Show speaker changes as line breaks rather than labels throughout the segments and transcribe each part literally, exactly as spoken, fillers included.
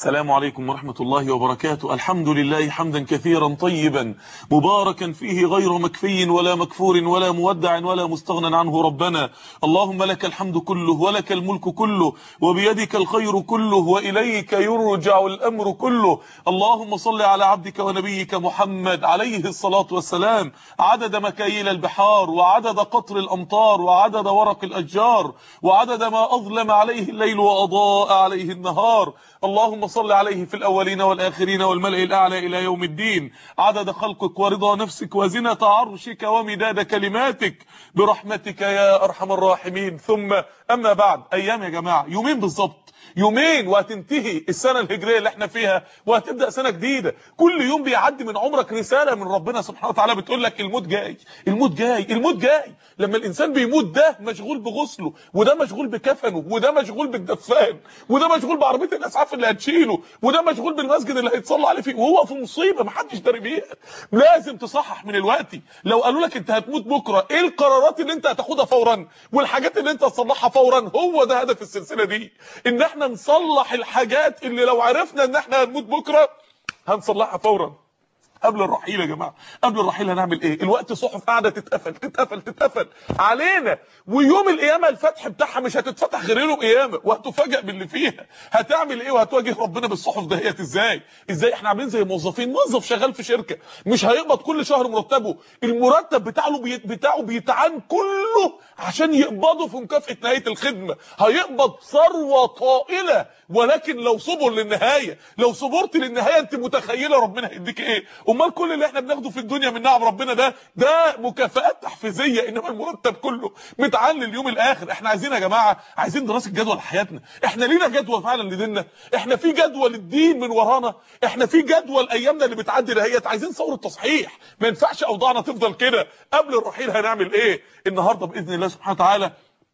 السلام عليكم ورحمة الله وبركاته. الحمد لله حمدا كثيرا طيبا مباركا فيه غير مكفي ولا مكفور ولا مودع ولا مستغنى عنه ربنا. اللهم لك الحمد كله ولك الملك كله وبيدك الخير كله وإليك يرجع الأمر كله. اللهم صل على عبدك ونبيك محمد عليه الصلاة والسلام عدد مكاييل البحار وعدد قطر الأمطار وعدد ورق الأشجار وعدد ما أظلم عليه الليل وأضاء عليه النهار. اللهم صل عليه في الأولين والآخرين والملأ الأعلى إلى يوم الدين عدد خلقك ورضا نفسك وزنة عرشك ومداد كلماتك برحمتك يا أرحم الراحمين. ثم أما بعد، أيام يا جماعة، يومين بالظبط، يومين وهتنتهي السنة الهجرية اللي احنا فيها وهتبدأ سنة جديدة. كل يوم بيعدي من عمرك رسالة من ربنا سبحانه وتعالى بتقول لك الموت جاي، الموت جاي، الموت جاي. لما الإنسان بيموت ده مشغول بغسله، وده مشغول بكفنه، وده مشغول بالدفان، وده مشغول بعربية الإسعاف اللي هتشيله، وده مشغول بالمسجد اللي هيتصلى عليه فيه، وهو في مصيبة محدش داري بيها. لازم تصحح من الوقت. لو قالوا لك انت هتموت بكرة، ايه القرارات اللي انت هتاخدها فورا والحاجات اللي انت هتصلحها فورا؟ هو ده هدف السلسلة دي، ان احنا نصلح الحاجات اللي لو عرفنا ان احنا هنموت بكرة هنصلحها فورا. قبل الرحيل يا جماعه، قبل الرحيل هنعمل ايه؟ الوقت صحف قاعده تتقفل تتقفل تتقفل علينا، ويوم القيامه الفتح بتاعها مش هتتفتح غير يوم القيامه، وهتفاجئ باللي فيها. هتعمل ايه وهتواجه ربنا بالصحف دهيت ازاي؟ ازاي احنا عاملين زي موظفين، موظف شغال في شركه مش هيقبض كل شهر مرتبه، المرتب بتاعه بي... بتاعه بيتعان كله عشان يقبضه في مكافاه نهايه الخدمه، هيقبض ثروه طائله، ولكن لو صبر للنهايه، لو صبرت للنهايه انت متخيله ربنا هيديك ايه؟ امال كل اللي احنا بناخده في الدنيا من نعم ربنا ده ده مكافآت تحفيزيه، انما المرتب كله متعان لليوم الاخر. احنا عايزين يا جماعه، عايزين دراسه جدوى لحياتنا. احنا لينا جدوى فعلا لديننا؟ احنا في جدوى للدين من ورانا؟ احنا في جدوى لايامنا اللي بتعدي دهيت؟ عايزين ثوره تصحيح، ما ينفعش اوضاعنا تفضل كده. قبل الرحيل هنعمل ايه النهارده باذن الله سبحانه وتعالى؟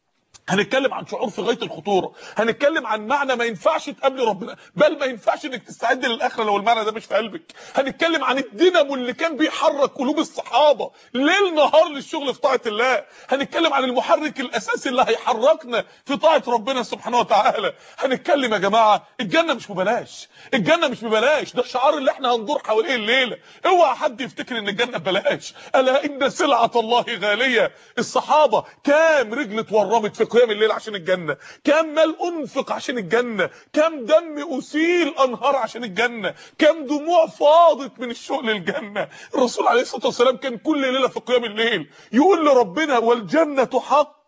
هنتكلم عن شعور في غايه الخطوره، هنتكلم عن معنى ما ينفعش تقابل ربنا، بل ما ينفعش انك تستعد للاخره لو المعنى ده مش في قلبك. هنتكلم عن الدينامو اللي كان بيحرك قلوب الصحابه ليل نهار للشغل في طاعه الله. هنتكلم عن المحرك الاساسي اللي هيحركنا في طاعه ربنا سبحانه وتعالى. هنتكلم يا جماعه، الجنه مش ببلاش، الجنه مش ببلاش، ده الشعار اللي احنا هندور حواليه الليله. اوعى حد يفتكر ان الجنه ببلاش. الا ان سلعه الله غاليه. الصحابه كام رجل اتورمت في قيام الليل عشان الجنه، كام مال انفق عشان الجنه، كام دم اسيل انهار عشان الجنه، كام دموع فاضت من الشوق للجنه. الرسول عليه الصلاه والسلام كان كل ليله في قيام الليل يقول لربنا والجنه حق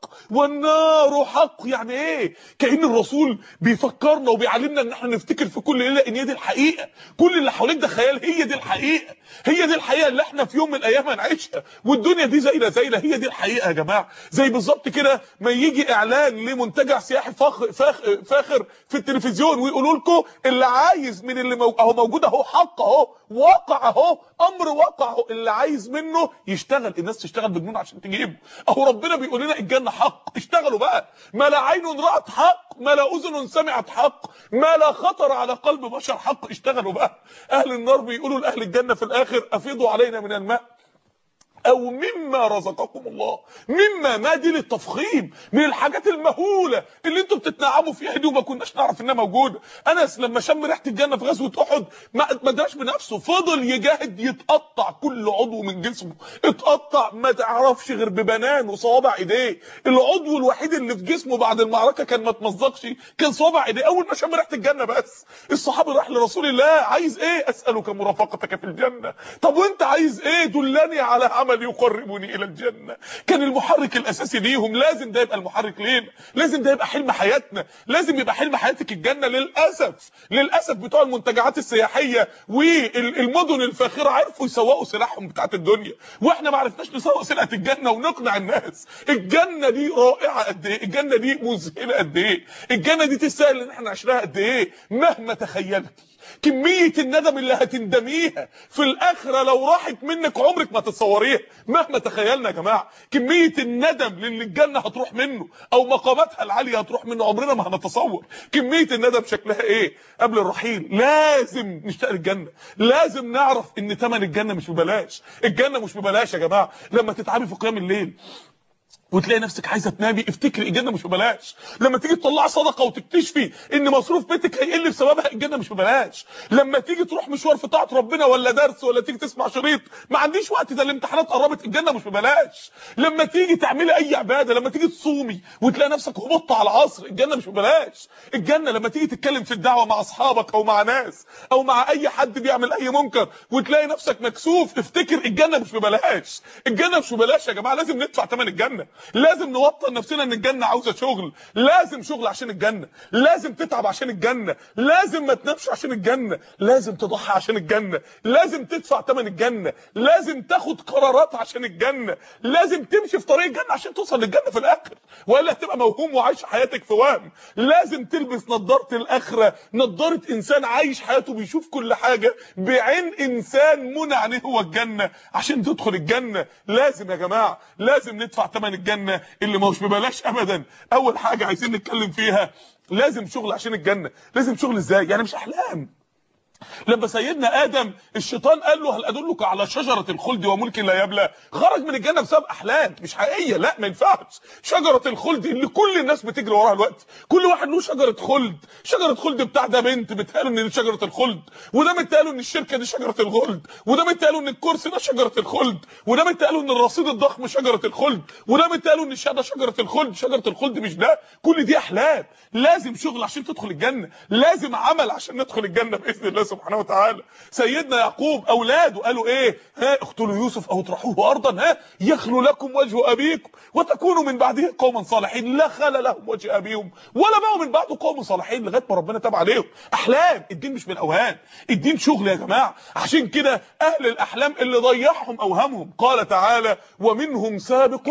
والنار حق. يعني ايه؟ كأن الرسول بيفكرنا وبيعلمنا ان احنا نفتكر في كل ليله ان هي دي الحقيقه، كل اللي حواليك ده خيال، هي دي الحقيقه، هي دي الحقيقه اللي احنا في يوم من الايام هنعيشها، والدنيا دي زينا زينا، هي دي الحقيقه يا جماعه. زي بالظبط كده ما يجي اعلان لمنتجع سياحي فاخر فاخر, فاخر في التلفزيون ويقولوا لكم اللي عايز من اللي مو... اهو موجود اهو، حق اهو، واقع اهو، امر واقع اهو، اللي عايز منه يشتغل، الناس تشتغل بجنون عشان تجيبه. اهو ربنا بيقول لنا الجنه حق، اشتغلوا بقى. ما لا عين رأت حق، ما لا اذن سمعت حق، ما لا خطر على قلب بشر حق، اشتغلوا بقى. اهل النار بيقولوا لاهل الجنه في الاخر افيضوا علينا من الماء او مما رزقكم الله. مما ما دي للتفخيم، من الحاجات المهوله اللي انتم بتتنعموا فيها دي وما كناش نعرف انها موجوده. انس لما شم ريحه الجنه في غزوه احد ما ما داش بنفسه، فضل يجاهد يتقطع كل عضو من جسمه، اتقطع ما تعرفش غير ببنان وصوابع ايديه. العضو الوحيد اللي في جسمه بعد المعركه كان ما اتمزقش كان صوابع ايديه. اول ما شم ريحه الجنه بس الصحابي راح لرسول الله عايز ايه؟ اسالك مرافقتك في الجنه. طب وانت عايز ايه؟ دلني على عمل يقربني الى الجنه. كان المحرك الاساسي ليهم. لازم ده يبقى المحرك لينا، لازم ده يبقى حلم حياتنا، لازم يبقى حلم حياتك الجنه. للاسف للاسف بتوع المنتجعات السياحيه والمدن الفاخره عرفوا يسوقوا سلاحهم بتاعت الدنيا، واحنا ما عرفناش نسوق سلعه الجنه ونقنع الناس. الجنه دي رائعه قد ايه، الجنه دي مذهله قد ايه، الجنه دي تستاهل ان احنا عشناها قد ايه. مهما تخيلتي كميه الندم اللي هتندميها في الاخره لو راحت منك عمرك ما تتصوريها. مهما تخيلنا يا جماعه كميه الندم للي الجنه هتروح منه او مقاماتها العاليه هتروح منه، عمرنا ما هنتصور كميه الندم شكلها ايه. قبل الرحيل لازم نشتاق للجنه، لازم نعرف ان ثمن الجنه مش ببلاش. الجنه مش ببلاش يا جماعه. لما تتعبي في قيام الليل وتلاقي نفسك عايزه تنامي، افتكري الجنه مش ببلاش. لما تيجي تطلعي صدقه وتكتشفي ان مصروف بيتك هيقل بسببها، الجنه مش ببلاش. لما تيجي تروح مشوار في طاعه ربنا ولا درس ولا تيجي تسمع شريط، ما عنديش وقت ده الامتحانات قربت، الجنه مش ببلاش. لما تيجي تعملي اي عباده، لما تيجي تصومي وتلاقي نفسك هبطت على العصر، الجنه مش ببلاش. الجنه لما تيجي تتكلم في الدعوه مع اصحابك او مع ناس او مع اي حد بيعمل اي منكر وتلاقي نفسك مكسوف، افتكر الجنه مش ببلاش. الجنه مش ببلاش يا جماعه، لازم ندفع ثمن الجنه. لازم نوطن نفسنا ان الجنه عاوزه شغل، لازم شغل عشان الجنه، لازم تتعب عشان الجنه، لازم ما تنامش عشان الجنه، لازم تضحي عشان الجنه، لازم تدفع ثمن الجنه، لازم تاخد قرارات عشان الجنه، لازم تمشي في طريق الجنه عشان توصل للجنه في الاخر، والا هتبقى موهوم وعايش حياتك في وهم. لازم تلبس نظاره الاخره، نظاره انسان عايش حياته بيشوف كل حاجه بعين انسان منى عينيه هو الجنه عشان تدخل الجنه. لازم يا جماعه، لازم ندفع ثمن الجنه اللي مش ببلاش ابدا. اول حاجه عايزين نتكلم فيها، لازم شغل عشان الجنه. لازم شغل ازاي؟ يعني مش احلام. لما سيدنا ادم الشيطان قال له هل ادلك على شجره الخلد وملك لا يبلى، خرج من الجنه بسبب احلام مش حقيقيه. لا ما ينفعش. شجره الخلد اللي كل الناس بتجري وراها دلوقتي، كل واحد له شجره خلد. شجره خلد بتاع ده بنت بتقال ان دي شجره الخلد، وده بتقال ان الشركه دي شجره الخلد، وده بتقال ان الكرسي ده شجره الخلد، وده بتقال ان الرصيد الضخم شجره الخلد، وده بتقال ان الشهاده شجره الخلد. شجره الخلد مش ده، كل دي احلام. لازم شغل عشان تدخل الجنه، لازم عمل عشان ندخل الجنه باذن الله سبحانه وتعالى. سيدنا يعقوب اولاده قالوا ايه؟ ها اقتلوا يوسف او اطرحوه ارضا ها يخلو لكم وجه ابيكم وتكونوا من بعده قوما صالحين. لا خلى لهم وجه ابيهم ولا بقوا من بعده قوم صالحين لغايه ما ربنا تاب عليهم. احلام. الدين مش بالاوهام، الدين شغل يا جماعه. عشان كده اهل الاحلام اللي ضيعهم اوهامهم، قال تعالى ومنهم سابق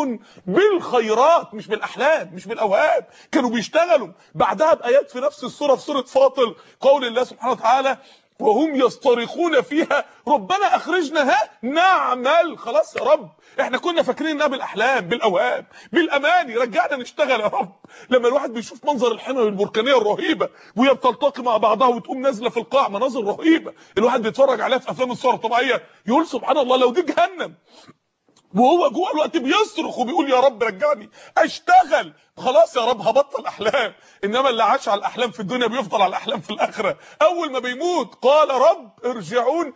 بالخيرات، مش بالاحلام مش بالاوهام، كانوا بيشتغلوا. بعدها بايات في نفس السوره في سوره فاطر قول الله سبحانه وتعالى وهم يصطرخون فيها ربنا اخرجنا ها نعمل. خلاص يا رب، احنا كنا فاكرين انها بالاحلام بالاوهام بالاماني، رجعنا نشتغل يا رب. لما الواحد بيشوف منظر الحمم البركانيه الرهيبه وهي بتلتقي مع بعضها وتقوم نازله في القاع، مناظر رهيبه الواحد بيتفرج عليها في افلام الصور الطبيعيه يقول سبحان الله لو دي جهنم، وهو جوه الوقت بيصرخ وبيقول يا رب رجعني اشتغل. خلاص يا رب هبطل احلام. انما اللي عاش على الاحلام في الدنيا بيفضل على الاحلام في الاخره. اول ما بيموت قال رب ارجعون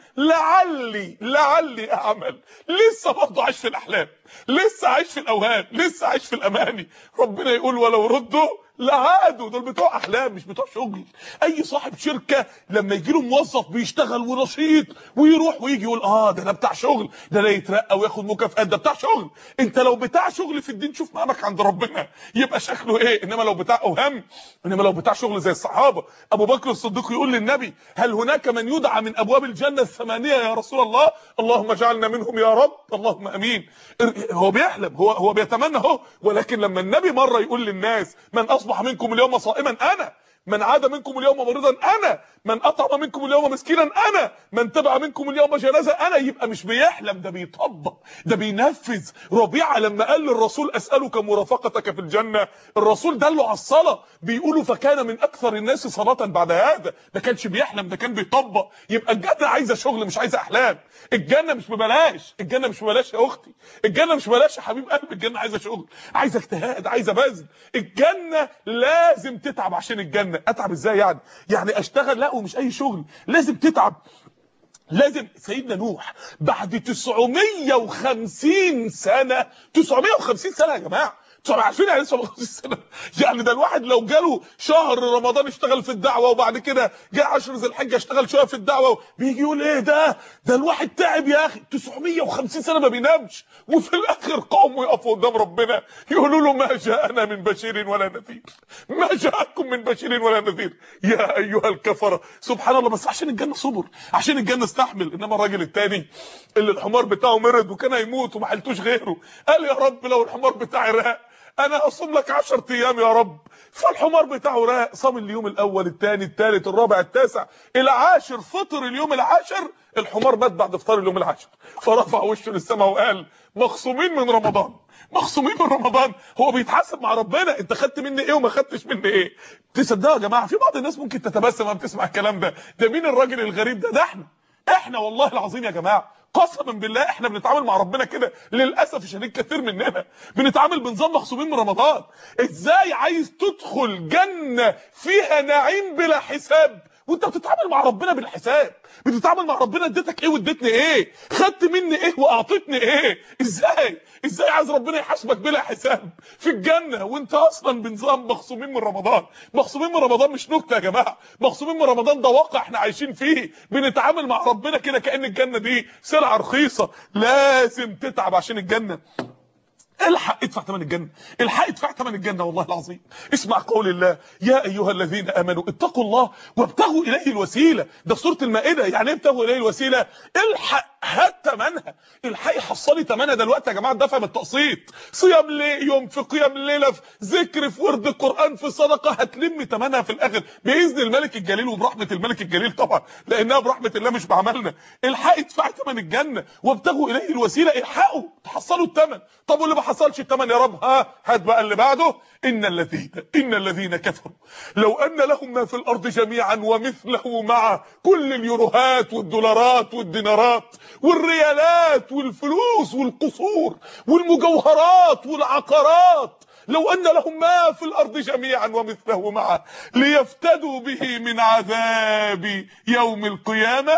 لعلي لعلي اعمل. لسه برضه عايش في الاحلام، لسه عايش في الاوهام، لسه عايش في الاماني. ربنا يقول ولو ردوا لعادوا. دول بتوع احلام مش بتوع شغل. اي صاحب شركه لما يجي له موظف بيشتغل ونشيط ويروح ويجي يقول اه ده انا بتاع شغل، ده انا يترقى وياخد مكافآت، ده بتاع شغل. انت لو بتاع شغل في الدين شوف مقامك عند ربنا يبقى شكله ايه. انما لو بتاع اوهام، انما لو بتاع شغل زي الصحابه، ابو بكر الصديق يقول للنبي هل هناك من يدعى من ابواب الجنه الثمانيه يا رسول الله؟ اللهم اجعلنا منهم يا رب، اللهم امين. هو بيحلم، هو هو بيتمنى اهو. ولكن لما النبي مره يقول للناس من اصبح منكم اليوم صائما انا، من عاد منكم اليوم مريضا انا، من اطعم منكم اليوم مسكينا انا، من تبع منكم اليوم جنازه انا. يبقى مش بيحلم، ده بيطبق، ده بينفذ. ربيعه لما قال للرسول اسالك مرافقتك في الجنه، الرسول دله على الصلاه، بيقولوا فكان من اكثر الناس صلاه بعد هذا. ما كانش بيحلم، ده كان بيطبق. يبقى الجنه عايزه شغل مش عايزه احلام. الجنه مش ببلاش، الجنه مش ببلاش يا اختي، الجنه مش ببلاش يا حبيب قلبي. الجنه عايزه شغل، عايزه اجتهاد، عايزه بذل. الجنه لازم تتعب عشان الجنه. اتعب ازاي يعني؟ يعني اشتغل؟ لا، ومش اي شغل، لازم تتعب. لازم. سيدنا نوح بعد تسعمية وخمسين سنه، تسعمية وخمسين سنه يا جماعه، عارفين يعني تسعمية وخمسين سنه؟ يعني ده الواحد لو جاله شهر رمضان اشتغل في الدعوه وبعد كده جه عشر ذي الحجه اشتغل شويه في الدعوه، بيجي يقول ايه ده؟ ده الواحد تعب يا اخي. تسعمية وخمسين سنه ما بينامش، وفي الاخر قوموا يقفوا قدام ربنا يقولوا له ما جاءنا من بشير ولا نذير، ما جاءكم من بشير ولا نذير يا ايها الكفره. سبحان الله. بس عشان الجنه صبر، عشان الجنه استحمل. انما الراجل الثاني اللي الحمار بتاعه مرض وكان هيموت وما حلتوش غيره، قال يا رب لو الحمار بتاعي راق انا اصوم لك عشر ايام يا رب. فالحمار بتاعه راق، صام اليوم الاول الثاني الثالث الرابع التاسع العاشر، فطر اليوم العاشر. الحمار مات بعد افطار اليوم العاشر، فرفع وشه للسماء وقال مخصومين من رمضان، مخصومين من رمضان. هو بيتحاسب مع ربنا، انت خدت مني ايه وما خدتش مني ايه. تصدقوا يا جماعه في بعض الناس ممكن تتبسم وهي بتسمع الكلام ده، ده مين الراجل الغريب ده؟ ده احنا احنا والله العظيم يا جماعه قسما بالله احنا بنتعامل مع ربنا كده للاسف الشديد. كثير مننا بنتعامل بنظام مخصومين من رمضان. ازاي عايز تدخل جنه فيها نعيم بلا حساب وانت بتتعامل مع ربنا بالحساب؟ بتتعامل مع ربنا اديتك ايه واديتني ايه، خدت مني ايه واعطيتني ايه؟ ازاي ازاي عايز ربنا يحاسبك بلا حساب في الجنه وانت اصلا بنظام مخصومين من رمضان؟ مخصومين من رمضان مش نكته يا جماعه، مخصومين من رمضان ده واقع احنا عايشين فيه. بنتعامل مع ربنا كده كأن الجنه دي سلعه رخيصه. لازم تتعب عشان الجنه. الحق ادفع ثمن الجنه، الحق ادفع ثمن الجنه والله العظيم. اسمع قول الله: يا ايها الذين امنوا اتقوا الله وابتغوا اليه الوسيله. ده في سوره المائده. يعني ايه ابتغوا اليه الوسيله؟ الحق هات ثمنها، الحقي حصلي ثمنها دلوقتي يا جماعه. دفع بالتقسيط، صيام ليه يوم، في قيام ليله، في ذكر، في ورد القران، في صدقه، هتلم ثمنها في الاخر باذن الملك الجليل وبرحمه الملك الجليل طبعا، لانها برحمه الله مش بعملنا. الحقي ادفع ثمن الجنه وابتغوا اليه الوسيله. الحقوا تحصلوا الثمن. طب واللي ما حصلش الثمن يا رب؟ ها هات بقى اللي بعده: ان الذين ان الذين كفروا لو ان لهم ما في الارض جميعا ومثله معه، كل اليوروهات والدولارات والدينارات والريالات والفلوس والقصور والمجوهرات والعقارات، لو ان لهم ما في الارض جميعا ومثله معه ليفتدوا به من عذاب يوم القيامه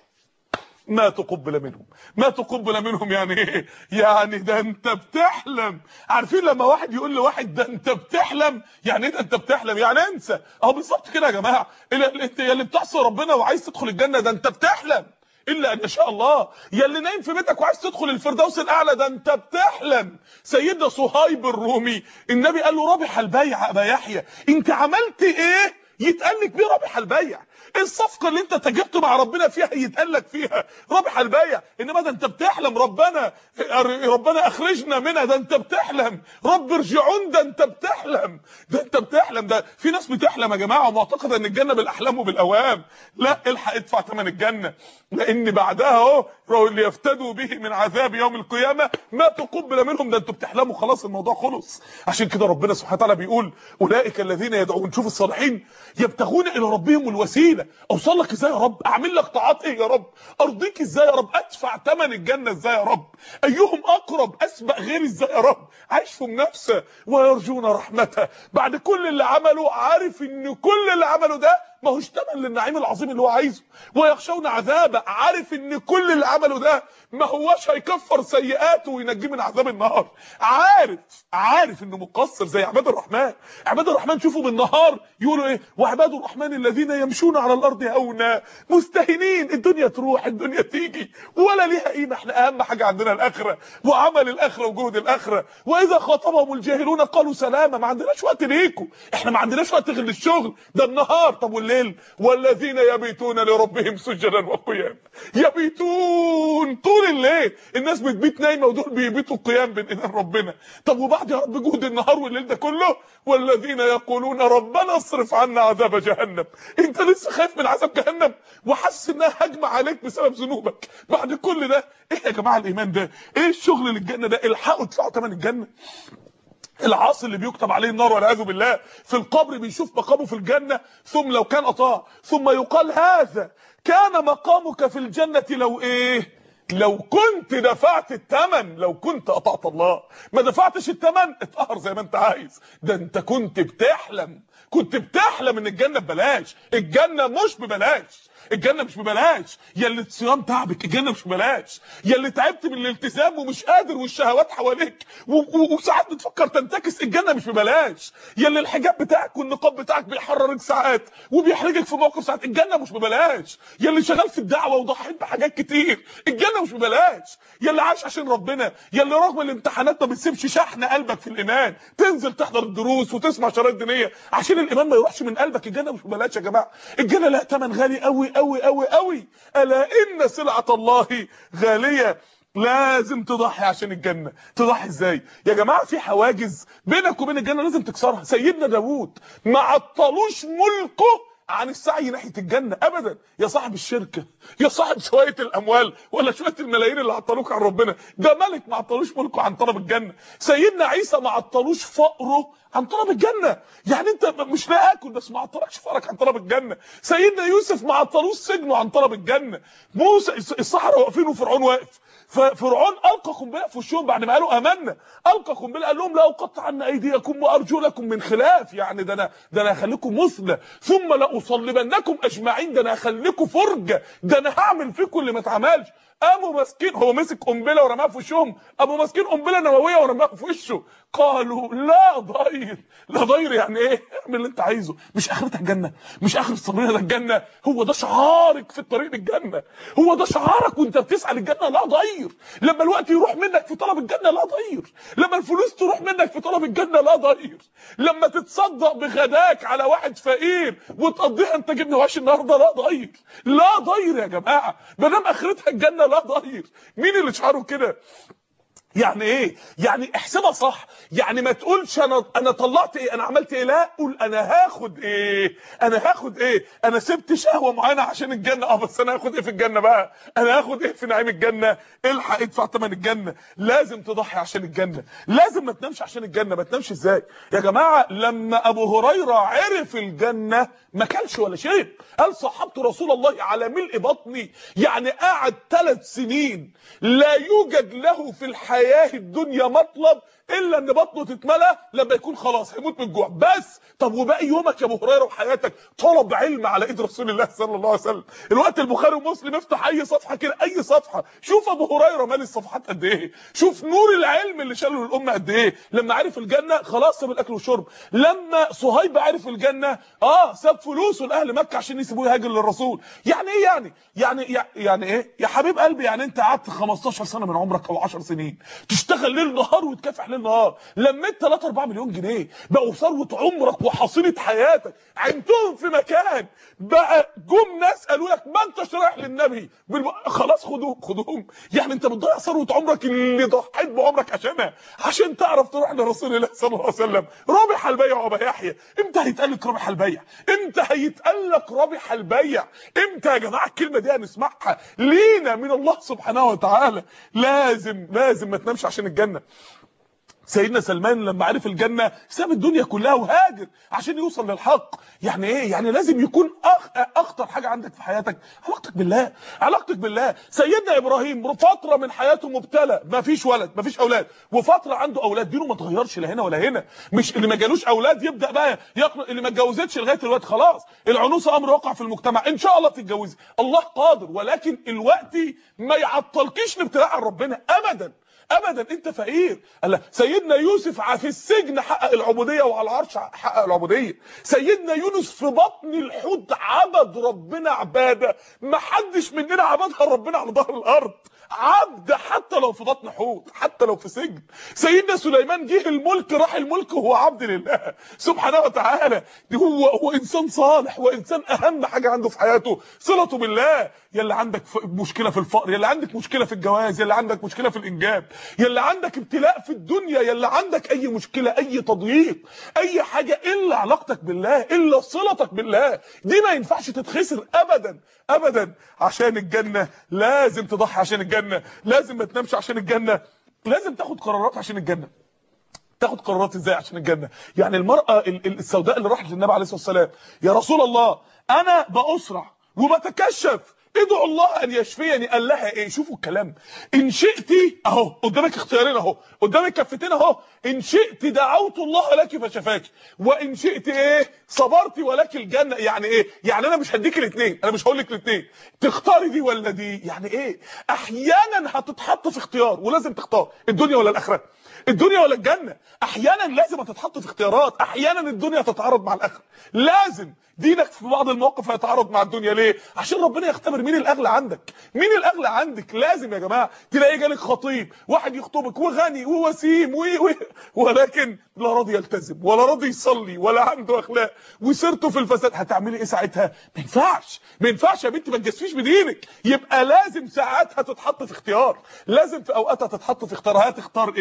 ما تقبل منهم. ما تقبل منهم يعني ايه؟ يعني ده انت بتحلم. عارفين لما واحد يقول لواحد ده انت بتحلم؟ يعني ايه ده انت بتحلم؟ يعني انسى. اهو بالظبط كده يا جماعه. انت يا اللي بتعصي ربنا وعايز تدخل الجنه ده انت بتحلم، الا ان يشاء الله. يا اللي نايم في بيتك وعايز تدخل الفردوس الاعلى ده انت بتحلم. سيدنا صهيب الرومي النبي قال له: ربح البيع ابا يحيى. انت عملت ايه يتقال لك بيه ربح البيع؟ ايه الصفقه اللي انت تجبت مع ربنا فيها يتقال لك فيها ربح البيع؟ انما ده انت بتحلم. ربنا ربنا اخرجنا منها، ده انت بتحلم. رب ارجعون، ده انت بتحلم. ده انت بتحلم. ده في ناس بتحلم يا جماعه ومعتقده ان الجنه بالاحلام وبالاوهام. لا، الحق ادفع ثمن الجنه، لان بعدها اهو ليفتدوا به من عذاب يوم القيامه ما تقبل منهم. ده انتوا بتحلموا خلاص، الموضوع خلص. عشان كده ربنا سبحانه وتعالى بيقول: اولئك الذين يدعون، شوف الصالحين، يبتغون الى ربهم الوسيله. اوصل لك ازاي يا رب؟ اعمل لك طاعات ايه يا رب؟ ارضيك ازاي يا رب؟ ادفع ثمن الجنه ازاي يا رب؟ ايهم اقرب؟ اسبق غيري ازاي يا رب؟ عايش في منافسه. ويرجون رحمته، بعد كل اللي عمله عارف ان كل اللي عمله ده ما هوش ثمن للنعيم العظيم اللي هو عايزه. ويخشون عذابه، عارف ان كل اللي عمله ده ما هوش هيكفر سيئاته وينجيه من عذاب النار. عارف عارف انه مقصر زي عباد الرحمن. عباد الرحمن شوفوا بالنهار يقولوا ايه: وعباد الرحمن الذين يمشون على الارض هونا مستهينين. الدنيا تروح الدنيا تيجي ولا ليها قيمه. احنا اهم حاجه عندنا الاخره وعمل الاخره وجهد الاخره. واذا خاطبهم الجاهلون قالوا سلاما. ما عندناش وقت ليكم، احنا ما عندناش وقت غير للشغل ده النهار. طب والليل؟ والذين يبيتون لربهم سجدا وقياما. يبيتون طول الليل. الناس بتبيت نايمه ودول بيبيتوا قيام بين ايدين ربنا. طب وبعد يا رب جهد النهار والليل ده كله؟ والذين يقولون ربنا اصرف عنا عذاب جهنم. انت لسه خايف من عذاب جهنم وحاسس انها هجمه عليك بسبب ذنوبك بعد كل ده؟ ايه يا جماعه الايمان ده؟ ايه الشغل للجنه ده؟ الحقوا ادفعوا ثمن الجنه. العاصي اللي بيكتب عليه النار والعياذ بالله في القبر بيشوف مقامه في الجنه، ثم لو كان اطاع ثم يقال: هذا كان مقامك في الجنه لو ايه؟ لو كنت دفعت الثمن، لو كنت اطعت الله. ما دفعتش الثمن، اتقهر زي ما انت عايز. ده انت كنت بتحلم، كنت بتحلم ان الجنه ببلاش. الجنه مش ببلاش، الجنه مش ببلاش. يا اللي الصيام تعبك الجنه مش ببلاش. يا اللي تعبت من الالتزام ومش قادر والشهوات حواليك وساعات بتفكر تنتكس، الجنه مش ببلاش. يا اللي الحجاب بتاعك والنقاب بتاعك بيحررك ساعات وبيحرجك في موقف ساعات، الجنه مش ببلاش. يا اللي شغال في الدعوه وضحيت بحاجات كتير، الجنه مش ببلاش. يا اللي عايش عشان ربنا، يا اللي رغم الامتحانات ما بتسيبش شحن قلبك في الايمان، تنزل تحضر الدروس وتسمع شرايط دينيه عشان الايمان ما يروحش من قلبك، الجنه مش ببلاش يا جماعه. الجنه لها ثمن غالي قوي قوي قوي قوي. الا ان سلعه الله غاليه. لازم تضحي عشان الجنه. تضحي ازاي يا جماعه؟ في حواجز بينك وبين الجنه لازم تكسرها. سيدنا داوود ما عطلوش ملكه عن السعي ناحيه الجنه ابدا. يا صاحب الشركه، يا صاحب شويه الاموال ولا شويه الملايين اللي عطلوك عن ربنا، ده ملك ما عطلوش ملكه عن طلب الجنه. سيدنا عيسى ما عطلوش فقره عن طلب الجنه، يعني انت مش لاقي اكل بس ما عطلكش فقرك عن طلب الجنه. سيدنا يوسف ما عطلوش سجنه عن طلب الجنه. موسى الصحراء واقفين وفرعون واقف، ففرعون القى قنبله في وشهم بعد ما قالوا امنا، القى قنبله قال لهم لا اقطعن ايديكم وارجلكم من خلاف، يعني ده انا ده انا هخليكم مثلى ثم لاصلبنكم اجمعين، ده انا هخليكم فرجه، ده انا هعمل فيكم اللي ما اتعملش. قاموا ماسكين، هو مسك قنبله ورماها في وشهم، قاموا ماسكين قنبله نوويه ورماها في وشه. قالوا لا ضير، لا ضير يعني ايه؟ اعمل اللي انت عايزه، مش اخرتك الجنه، مش اخر الصبريه ده الجنه. هو ده شعارك في الطريق للجنه، هو ده شعارك وانت بتسعى للجنه. لا ضير. لما الوقت يروح منك في طلب الجنه لا ضير، لما الفلوس تروح منك في طلب الجنه لا ضير، لما تتصدق بغداك على واحد فقير وتقضيها انت جبنه وعيش النهارده لا ضير، لا ضير يا جماعه، ما دام اخرتها الجنه لا ضير. مين اللي شعاره كده؟ يعني ايه؟ يعني احسبها صح، يعني ما تقولش انا انا طلعت ايه، انا عملت ايه، لا قول انا هاخد ايه، انا هاخد ايه، انا سبت شهوه معينه عشان الجنه، اه بس انا هاخد ايه في الجنه بقى، انا هاخد ايه في نعيم الجنه، الحق ادفع ثمن الجنه. لازم تضحي عشان الجنه، لازم ما تنامش عشان الجنه. ما تنامش ازاي يا جماعه؟ لما ابو هريره عرف الجنه ما كلش ولا شيء، قال صحبت رسول الله على ملء بطني، يعني قعد ثلاث سنين لا يوجد له في الحياه الدنيا مطلب الا ان بطنه تتملى لما يكون خلاص هيموت من الجوع بس. طب وباقي يومك يا ابو هريره وحياتك طلب علم على ايد رسول الله صلى الله عليه وسلم. الوقت البخاري ومسلم افتح اي صفحه كده، اي صفحه، شوف ابو هريره مال الصفحات قد ايه، شوف نور العلم اللي شاله للامه قد ايه. لما عرف الجنه خلاص ساب الاكل والشرب. لما صهيب عرف الجنه اه ساب فلوسه لاهل مكه عشان يسيبوه يهاجر للرسول. يعني ايه يعني يعني يعني ايه يا حبيب قلبي؟ يعني انت قعدت خمستاشر سنه من عمرك او عشر سنين تشتغل ليل نهار وتكافح ليل نهار، لميت ثلاثة أربعة مليون جنيه بقوا ثروه عمرك وحصيله حياتك، عينتهم في مكان بقى جم ناس قالوا لك ما انتش رايح للنبي بالب... خلاص خدوهم خدوهم. يعني انت بتضيع ثروه عمرك اللي ضحيت بعمرك عشانها عشان تعرف تروح لرسول الله صلى الله عليه وسلم. رابح البيع وابا يحيى، امتى هيتقال لك رابح البيع؟ امتى هيتقال لك رابح البيع؟ امتى يا جماعه الكلمه دي هنسمعها لينا من الله سبحانه وتعالى؟ لازم لازم ما تنامش عشان الجنه. سيدنا سلمان لما عرف الجنه ساب الدنيا كلها وهاجر عشان يوصل للحق. يعني ايه؟ يعني لازم يكون أخ... اخطر حاجه عندك في حياتك علاقتك بالله، علاقتك بالله. سيدنا ابراهيم فتره من حياته مبتلى، ما فيش ولد ما فيش اولاد، وفتره عنده اولاد، دينه ما اتغيرش لا هنا ولا هنا. مش اللي ما جالوش اولاد يبدا بقى يقنع، اللي ما اتجوزتش لغايه دلوقتي خلاص العنوسه امر واقع في المجتمع، ان شاء الله تتجوزي، الله قادر، ولكن الوقت ما يعطلكيش الابتلاء عن ربنا ابدا ابدا. انت فقير. الله سيدنا يوسف في السجن حقق العبوديه وعلى العرش حقق العبوديه. سيدنا يونس في بطن الحوت عبد ربنا عباده ما حدش مننا عبدها ربنا على ظهر الارض، عبد حتى لو في بطن حوت، حتى لو في سجن. سيدنا سليمان جه الملك، راح الملك وهو عبد لله سبحانه وتعالى. هو هو انسان صالح وانسان اهم حاجه عنده في حياته صلته بالله. يلا عندك مشكله في الفقر، يلا عندك مشكله في الجواز، يلا عندك مشكله في الانجاب، يلا عندك ابتلاء في الدنيا، يلا عندك اي مشكله، اي تضييق، اي حاجه، الا علاقتك بالله، الا صلتك بالله دي ما ينفعش تتخسر ابدا ابدا. عشان الجنه لازم تضحي، عشان الجنه لازم ما تنامش، عشان الجنه لازم تاخد قرارات، عشان الجنه تاخد قرارات ازاي عشان الجنه. يعني المراه السوداء اللي راحت للنبي عليه الصلاه والسلام، يا رسول الله انا باسرع وبتكشف، ادعو الله ان يشفيني. قال لها ايه؟ شوفوا الكلام، ان شئتي اهو قدامك اختيارين، اهو قدامك كفتين اهو، ان شئت دعوت الله لك فشفاك، وان شئت ايه صبرت ولك الجنه. يعني ايه؟ يعني انا مش هديك الاثنين، انا مش هقول لك الاثنين تختاري دي ولا دي. يعني ايه؟ احيانا هتتحط في اختيار ولازم تختار الدنيا ولا الاخره، الدنيا ولا الجنه. احيانا لازم تتحط في اختيارات، احيانا الدنيا تتعارض مع الاخره. لازم دينك في بعض المواقف هيتعارض مع الدنيا. ليه؟ عشان ربنا يختبر مين الاغلى عندك، مين الاغلى عندك. لازم يا جماعه تلاقي جالك خطيب واحد يخطبك وغني ووسيم و... و... ولكن لا راضي يلتزم ولا راضي يصلي ولا عنده اخلاق وسيرته في الفساد، هتعملي ايه ساعتها؟ ما ينفعش ما ينفعش يا بنتي، ما تجسفيش بدينك. يبقى لازم ساعات هتتحط في اختيار، لازم في اوقات هتتحط في اختيار. هتختار ايه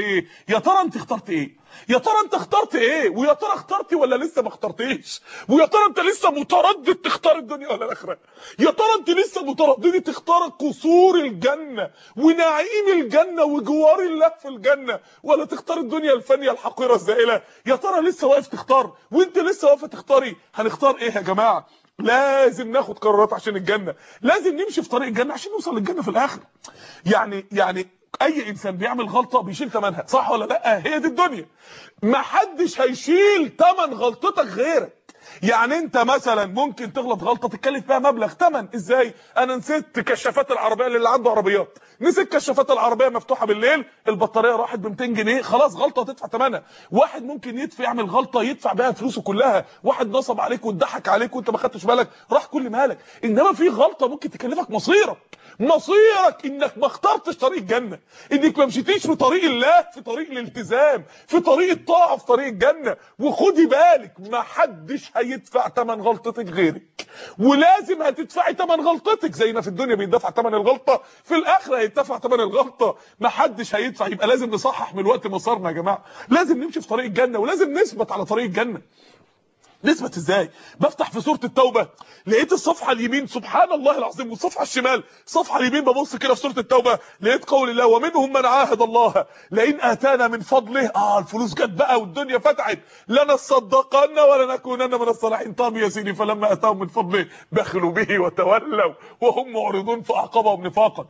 يا ترى انت اخترت ايه؟ يا ترى انت اخترت ايه؟ ويا ترى اخترتي ولا لسه ما اخترتيش؟ ويا ترى انت لسه متردد تختار الدنيا ولا الاخره؟ يا ترى انت لسه متردده تختار قصور الجنه ونعيم الجنه وجوار الله في الجنه، ولا تختار الدنيا الفانيه الحقيره الزائله؟ يا ترى لسه واقف تختار؟ وانت لسه واقفه تختاري؟ هنختار ايه يا جماعه؟ لازم ناخد قرارات عشان الجنه، لازم نمشي في طريق الجنه عشان نوصل للجنه في الاخر. يعني يعني اي انسان بيعمل غلطه بيشيل ثمنها، صح ولا لا؟ هي دي الدنيا. ما حدش هيشيل ثمن غلطتك غيرك. يعني انت مثلا ممكن تغلط غلطه تتكلف بيها مبلغ ثمن. ازاي؟ انا نسيت كشافات العربيه اللي عنده عربيات، نسيت كشافات العربيه مفتوحه بالليل، البطاريه راحت ب مئتين جنيه، خلاص غلطه تدفع ثمنها. واحد ممكن يدفع يعمل غلطه يدفع بيها فلوسه كلها، واحد نصب عليك واتضحك عليك وانت ما خدتش بالك راح كل مالك. انما في غلطه ممكن تكلفك مصيرك، مصيرك انك ما اخترتش طريق الجنه، انك ما مشيتيش في طريق الله، في طريق الالتزام، في طريق الطاعه، في طريق الجنه. وخدي بالك ما حدش هيدفع ثمن غلطتك غيرك، ولازم هتدفعي ثمن غلطتك. زي ما في الدنيا بيدفع ثمن الغلطه، في الاخره هيدفع ثمن الغلطه. ما حدش هيدفع. يبقى لازم نصحح من الوقت مسارنا يا جماعه، لازم نمشي في طريق الجنه، ولازم نثبت على طريق الجنه. نثبت ازاي؟ بفتح في سوره التوبه لقيت الصفحه اليمين سبحان الله العظيم، والصفحه الشمال الصفحه اليمين ببص كده في سوره التوبه لقيت قول الله ومنهم من عاهد الله لئن اتانا من فضله. اه الفلوس جت بقى والدنيا فتحت، لنصدقن ولنكونن من الصالحين. طب يا سيدي فلما اتاهم من فضله بخلوا به وتولوا وهم معرضون فاعقبهم نفاقا.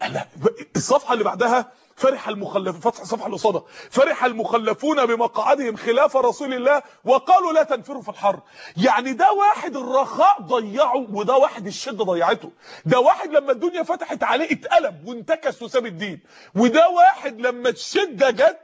الصفحه اللي بعدها فرح المخلفون، فتح الصفحه اللي قصادها، فرح المخلفون بمقعدهم خلاف رسول الله وقالوا لا تنفروا في الحر. يعني ده واحد الرخاء ضيعه، وده واحد الشده ضيعته. ده واحد لما الدنيا فتحت عليه اتقلب وانتكس وساب الدين، وده واحد لما الشده جت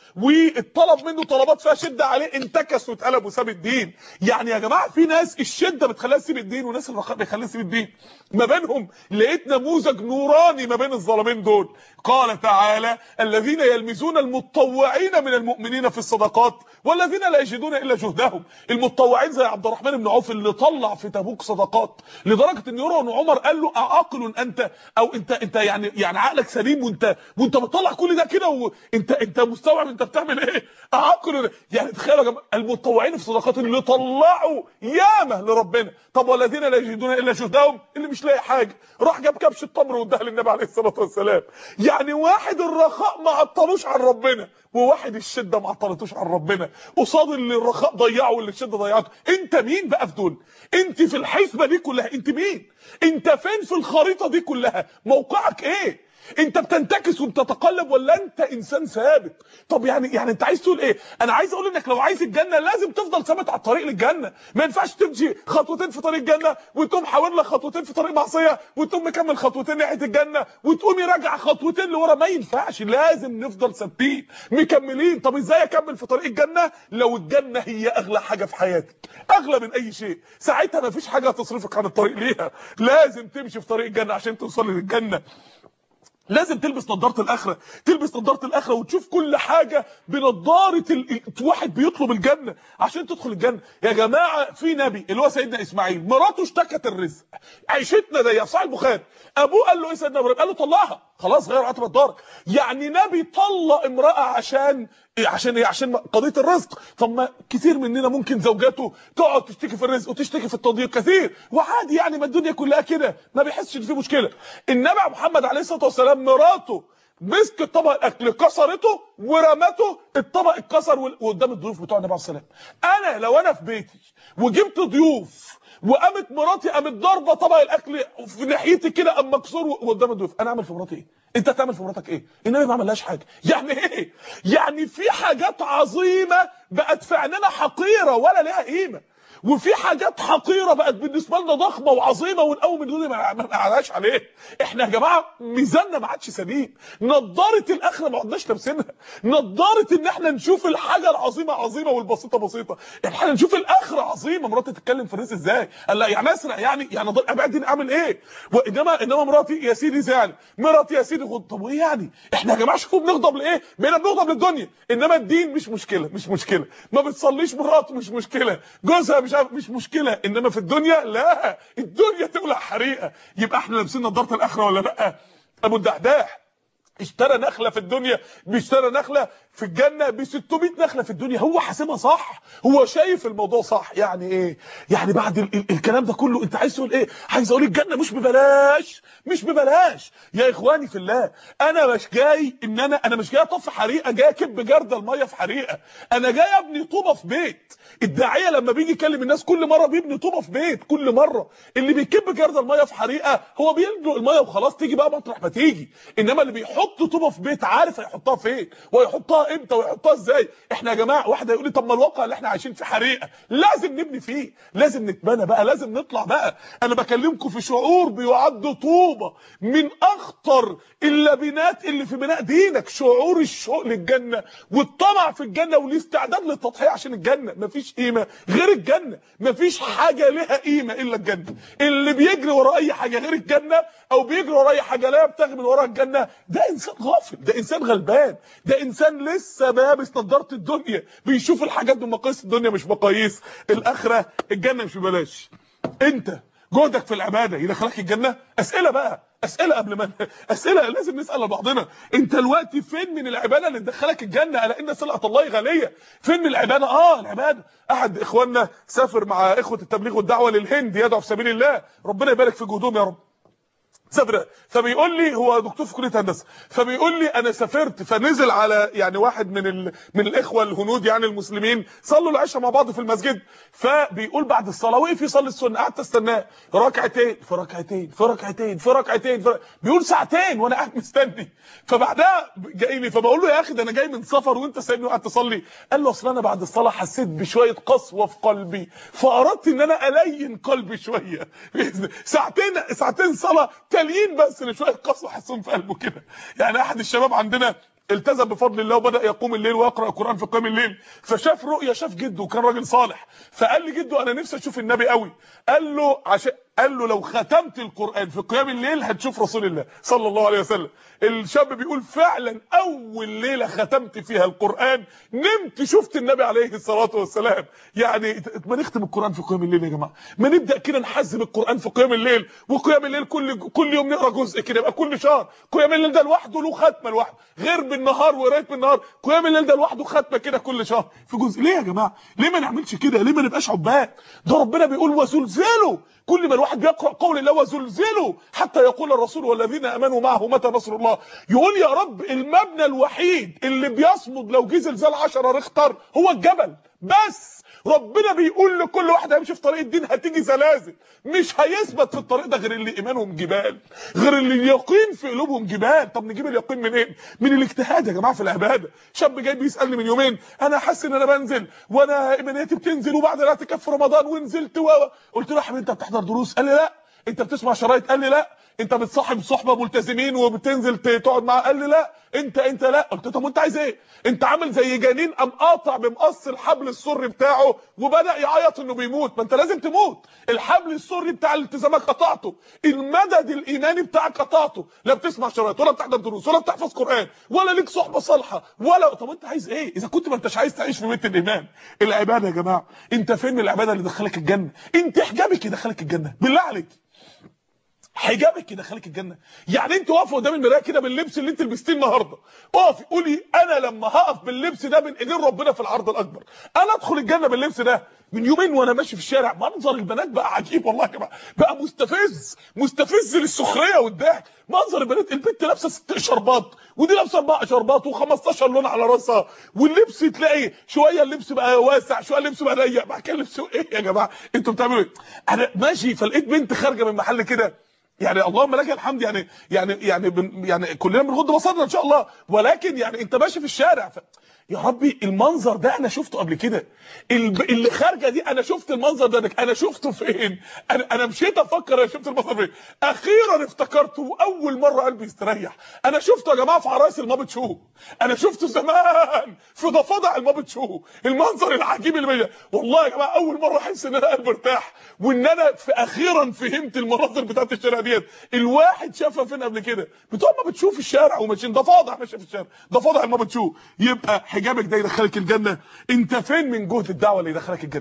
والطلب منه طلبات فيها شده عليه انتكس واتقلب وساب الدين. يعني يا جماعه في ناس الشده بتخليها تسيب الدين، وناس الرخاء بيخليها تسيب الدين. ما بينهم لقيت نموذج نوراني ما بين الظالمين دول. قال تعالى الذين يلمزون المتطوعين من المؤمنين في الصدقات والذين لا يجدون الا جهدهم. المتطوعين زي عبد الرحمن بن عوف اللي طلع في تبوك صدقات لدرجه ان يروى ان عمر قال له اعاقل انت، او انت انت يعني يعني عقلك سليم وانت وانت بتطلع كل ده كده وانت انت مستوعب انت بتعمل ايه؟ اعاقل. يعني تخيلوا يا جماعه المتطوعين في الصدقات اللي طلعوا ياما لربنا. طب والذين لا يجدون الا جهدهم اللي مش لاقي حاجه راح جاب كبش التمر واداها للنبي عليه الصلاه والسلام. يعني واحد الرخاء ما عطلوش عن ربنا، وواحد الشده ما عطلتوش عن ربنا، قصاد اللي الرخاء ضيعه واللي الشده ضيعته. انت مين بقى في دول؟ انت في الحسبه دي كلها انت مين؟ انت فين في الخريطه دي كلها؟ موقعك ايه؟ انت بتنتكس وبتتقلب ولا انت انسان ثابت؟ طب يعني يعني انت عايز تقول ايه؟ انا عايز اقول انك لو عايز الجنه لازم تفضل ثابت على الطريق للجنه. ما ينفعش تمشي خطوتين في طريق الجنه وتقوم حاول لك خطوتين في طريق معصيه وتقوم مكمل خطوتين ناحيه الجنه وتقوم راجع خطوتين لورا. ما ينفعش، لازم نفضل ثابتين مكملين. طب ازاي اكمل في طريق الجنه لو الجنه هي اغلى حاجه في حياتك، اغلى من اي شيء؟ ساعتها ما فيش حاجه هتصرفك عن الطريق ليها. لازم تمشي في طريق الجنه عشان توصل للجنه. لازم تلبس نظاره الاخره، تلبس نظاره الاخره وتشوف كل حاجه بنظاره ال... واحد بيطلب الجنه عشان تدخل الجنه. يا جماعه في نبي اللي هو سيدنا اسماعيل مراته اشتكت الرزق، عيشتنا ضيقه، صحيح البخاري. ابوه قال له ايه سيدنا ابراهيم؟ قال له طلقها، خلاص غير عتبه دارك. يعني نبي طلق امراه عشان عشان ايه؟ عشان قضيه الرزق. طب ما كتير مننا ممكن زوجاته تقعد تشتكي في الرزق وتشتكي في التضييق كثير وعادي، يعني ما الدنيا كلها كده ما بيحسش ان في مشكله. النبي محمد عليه الصلاه والسلام مراته مسكت طبق الاكل كسرته ورمته، الطبق اتكسر وقدام الضيوف بتوع النبي عليه الصلاه والسلام. انا لو انا في بيتي وجبت ضيوف وقامت مراتي قامت ضاربه طبق الاكل في ناحيتي كده قام مكسور قدام الضيوف، انا اعمل في مراتي ايه؟ انت هتعمل في مراتك ايه؟ النبي ما عملهاش حاجه. يعني ايه؟ يعني في حاجات عظيمه بقت في عيننا حقيره ولا لها قيمه، وفي حاجات حقيره بقت بالنسبه لنا ضخمه وعظيمه ونقوم الدنيا ما نقعدهاش عليه. احنا يا جماعه ميزاننا ما عادش سليم، نضاره الاخره ما عدناش لابسينها، نضاره ان احنا نشوف الحاجه العظيمه عظيمه والبسيطه بسيطه. احنا نشوف الاخره عظيمه. مراتي تتكلم في الرزق ازاي؟ قال لا يعني اسرع، يعني يعني ابعد اعمل ايه؟ وانما انما مراتي يا سيدي زعل، مراتي يا سيدي غضب. طب وايه يعني؟ احنا يا جماعه شوفوا بنغضب لايه؟ بقينا بنغضب للدنيا. انما الدين مش مشكله، مش مشكله. ما بتصليش مراته مش مشكله، جوزها مش عارف مش مشكله. انما في الدنيا لا، الدنيا تولع حريقه. يبقى احنا لابسين نظاره الاخره ولا لا؟ ابو الدحداح اشترى نخله في الدنيا، بيشترى نخله
في الجنه ب ستمية نخله في الدنيا. هو حاسبها صح، هو شايف الموضوع صح. يعني ايه؟ يعني بعد ال ال الكلام ده كله انت عايز تقول ايه؟ عايز اقول الجنه مش ببلاش، مش ببلاش يا اخواني في الله. انا مش جاي ان انا انا مش جاي اطفي حريقه، جاي اكب جرد الميه في حريقه. انا جاي ابني طوبه في بيت. الداعيه لما بيجي يكلم الناس كل مره بيبني طوبه في بيت، كل مره. اللي بيكب جرد الميه في حريقه هو بيلدق الميه وخلاص، تيجي بقى مطرح ما تيجي. انما اللي بيحط طوبه في بيت عارف هيحطها فين ويحطها امتى ويحطها ازاي. احنا يا جماعه واحد هيقول لي طب ما الواقع اللي احنا عايشين في حريقه، لازم نبني فيه، لازم نتبنى بقى، لازم نطلع بقى. انا بكلمكم في شعور بيعد طوبه من اخطر اللبنات اللي في بناء دينك. شعور الشوق للجنه والطمع في الجنه والاستعداد للتضحيه عشان الجنه. مفيش قيمه غير الجنه، مفيش حاجه لها قيمه الا الجنه. اللي بيجري ورا اي حاجه غير الجنه او بيجري ورا اي حاجه لا يبتغي من وراها الجنه، ده انسان غافل، ده انسان غلبان، ده انسان لسه لابس نضاره الدنيا، بيشوف الحاجات بمقاييس الدنيا مش مقاييس الاخره. الجنه مش ببلاش. انت جهدك في العباده يدخلك الجنه؟ اسئله بقى، اسئله قبل ما اسئله لازم نسال لبعضنا. انت دلوقتي فين من العباده اللي تدخلك الجنه؟ الا ان سلعه الله غاليه. فين من العباده؟ اه العباده. احد اخواننا سافر مع اخوه التبليغ والدعوه للهند يدعو في سبيل الله، ربنا يبارك في جهودهم يا رب. سافر، فبيقول لي هو دكتور في كليه هندسه، فبيقول لي انا سافرت، فنزل على يعني واحد من ال... من الاخوه الهنود يعني المسلمين، صلوا العشاء مع بعض في المسجد. فبيقول بعد الصلاه وقف يصلي السنه، قعدت استناه ركعتين في ركعتين في ركعتين في ركعتين في... بيقول ساعتين وانا قاعد مستني. فبعدها جاي لي فبقول له يا اخي ده انا جاي من سفر وانت سايبني وقاعد تصلي. قال له اصل انا بعد الصلاه حسيت بشويه قسوه في قلبي، فاردت ان انا الين قلبي شويه. ساعتين ساعتين صلاه تاليين بس لشويه قسوه حسهم في قلبه كده. يعني احد الشباب عندنا التزم بفضل الله وبدا يقوم الليل ويقرا القران في قيام الليل، فشاف رؤيه، شاف جده وكان راجل صالح، فقال لي جده انا نفسي اشوف النبي قوي. قال له عشان قال له لو ختمت القران في قيام الليل هتشوف رسول الله صلى الله عليه وسلم. الشاب بيقول فعلا اول ليله ختمت فيها القران نمت شفت النبي عليه الصلاه والسلام. يعني ما نختم القران في قيام الليل يا جماعه، ما نبدا كده نحزم القران في قيام الليل، وقيام الليل كل كل يوم نقرا جزء كده، يبقى كل شهر قيام الليل ده لوحده له ختمه لوحده، غير بالنهار وقرايه بالنهار، قيام الليل ده لوحده ختمه كده كل شهر في جزء. ليه يا جماعه؟ ليه ما نعملش كده؟ ليه ما نبقاش عباد؟ ده ربنا بيقول وزلزلوا، كل ما الواحد بيقرا قول الله وزلزلوا حتى يقول الرسول والذين امنوا معه متى نصر الله. يقول يا رب المبنى الوحيد اللي بيصمد لو جه زلزال عشرة ريختر هو الجبل بس. ربنا بيقول لكل واحد هيمشي في طريق الدين هتيجي زلازل، مش هيثبت في الطريق ده غير اللي ايمانهم جبال، غير اللي اليقين في قلوبهم جبال. طب نجيب اليقين منين؟ إيه؟ من الاجتهاد يا جماعه في العباده. شاب جاي بيسالني من يومين انا حاسس ان انا بنزل وانا ايمانيتي بتنزل وبعد الاعتكاف في رمضان ونزلت و... قلت له يا حبيبي انت بتحضر دروس؟ قال لي لا. انت بتسمع شرايط؟ قال لي لا. انت بتصاحب صحبه ملتزمين وبتنزل تقعد معاه؟ قال لي لا. انت انت لا. قلت له طب وانت عايز ايه؟ انت عامل زي جنين قام قاطع بمقص الحبل السري بتاعه وبدا يعيط انه بيموت. ما انت لازم تموت، الحبل السري بتاع الالتزامات قطعته، المدد الايماني بتاعك قطعته، لا بتسمع شرايط ولا بتحضر دروس ولا بتحفظ قران ولا ليك صحبه صالحه ولا. طب انت عايز ايه اذا كنت ما انتش عايز تعيش في بيت الايمان؟ العباده يا جماعه، انت فين من العباده اللي دخلك الجنه؟ انت حجابك يدخلك الجنه بالله عليك، حجابك يدخلك الجنه. يعني انت واقفه قدام المرايه كده باللبس اللي انت لبستيه النهارده، اقفي قولي انا لما هقف باللبس ده بين ايدين ربنا في العرض الاكبر انا ادخل الجنه باللبس ده. من يومين وانا ماشي في الشارع منظر البنات بقى عجيب والله يا جماعه، بقى مستفز مستفز للسخريه والضحك. منظر البنات، البنت لابسه ست شربات ودي لابسه اربع شربات وخمستاشر لون على راسها، واللبس تلاقي شويه اللبس بقى واسع شويه اللبس بقى ضيق، بعد كده اللبس ايه يا جماعه؟ انتوا بتعملوا ايه؟ انا ماشي فلقيت بنت خارجه من محل كده، يعني اللهم لك الحمد، يعني يعني يعني بن يعني كلنا بنغض بصرنا ان شاء الله، ولكن يعني انت ماشي في الشارع ف... يا ربي المنظر ده انا شفته قبل كده، اللي خارجه دي انا شفت المنظر ده انا شفته فين؟ انا انا مشيت افكر انا شفت المنظر فين؟ اخيرا افتكرته واول مره قلبي يستريح. انا شفته يا جماعه في عرايس المابت شو، انا شفته زمان في ضفادع المابت شو، المنظر العجيب اللي بيجي. والله يا جماعه اول مره احس ان انا قلبي ارتاح وان انا في اخيرا فهمت المناظر بتاعت الشارع ديت. الواحد شافها فين قبل كده؟ بتوع ما بتشوف الشارع وماشيين ضفادع ماشيه في الشارع، ضفادع المابت شو. يبقى حجابك ده يدخلك الجنه. انت فين من جهد الدعوه اللي يدخلك الجنه؟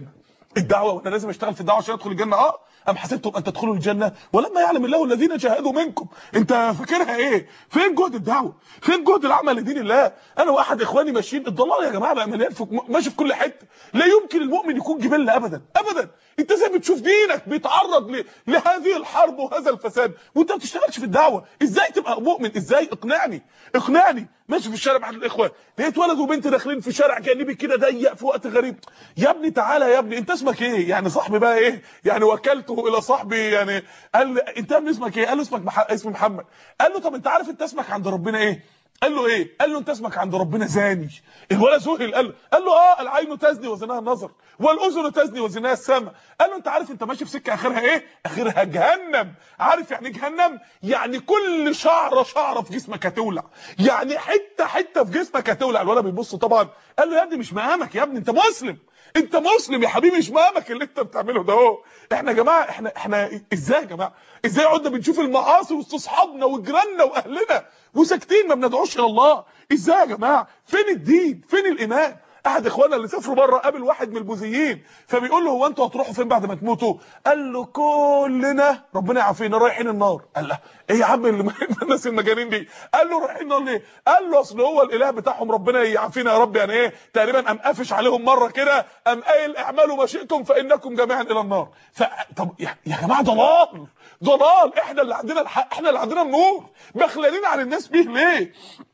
الدعوه وانا لازم اشتغل في الدعوه عشان ادخل الجنه. اه ام حسبتم ان تدخلوا الجنه ولما يعلم الله الذين جاهدوا منكم. انت فاكرها ايه؟ فين جهد الدعوه؟ فين جهد العمل لدين الله؟ انا واحد اخواني ماشيين، الضلال يا جماعه بقى مليان ماشي في كل حته. لا يمكن المؤمن يكون جبله ابدا ابدا. انت زي بتشوف دينك بيتعرض ل... لهذه الحرب وهذا الفساد وانت ما بتشتغلش في الدعوه. ازاي تبقى مؤمن؟ ازاي؟ اقنعني اقنعني. ماشي في الشارع مع الاخوه، لقيت ولد وبنت داخلين في شارع جانبي كده ضيق في وقت غريب. يا ابني تعالى يا ابني، انت اسمك ايه؟ يعني صاحبي بقى ايه؟ يعني وكلته الى صاحبي. يعني قال انت ابني اسمك ايه؟ قال له اسمك مح... اسمي محمد. قال له طب انت عارف انت اسمك عند ربنا ايه؟ قال له ايه؟ قال له انت اسمك عند ربنا زاني. الولد ذهل. قال له قال له اه العين تزني وزناها النظر والاذن تزني وزناها السمع. قال له انت عارف انت ماشي في سكه اخرها ايه؟ اخرها جهنم. عارف يعني جهنم؟ يعني كل شعره شعره في جسمك هتولع، يعني حته حته في جسمك هتولع. الولد بيبص طبعا. قال له يا ابني مش مقامك يا ابني، انت مسلم انت مسلم يا حبيبي، مش مقامك اللي انت بتعمله ده. اهو احنا يا جماعه احنا احنا ازاي يا جماعه؟ ازاي قعدنا بنشوف المعاصي وسط اصحابنا وجيراننا واهلنا وساكتين ما بندعوش الى الله؟ ازاي يا جماعه؟ فين الدين؟ فين الايمان؟ احد اخواننا اللي سافروا بره قابل واحد من البوذيين، فبيقول له هو انتوا هتروحوا فين بعد ما تموتوا؟ قال له كلنا ربنا يعافينا رايحين النار. قال له ايه يا عم الناس المجانين دي؟ قال له رايحين النار ليه؟ قال له اصل هو الاله بتاعهم ربنا يعافينا يا رب. يعني ايه؟ تقريبا قام قافش عليهم مره كده، قام قايل اعملوا ما شئتم فانكم جميعا الى النار. ف طب يا جماعه ضلال ضلال. احنا اللي عندنا الحق، احنا اللي عندنا النور، بخلانين على الناس بيه ليه؟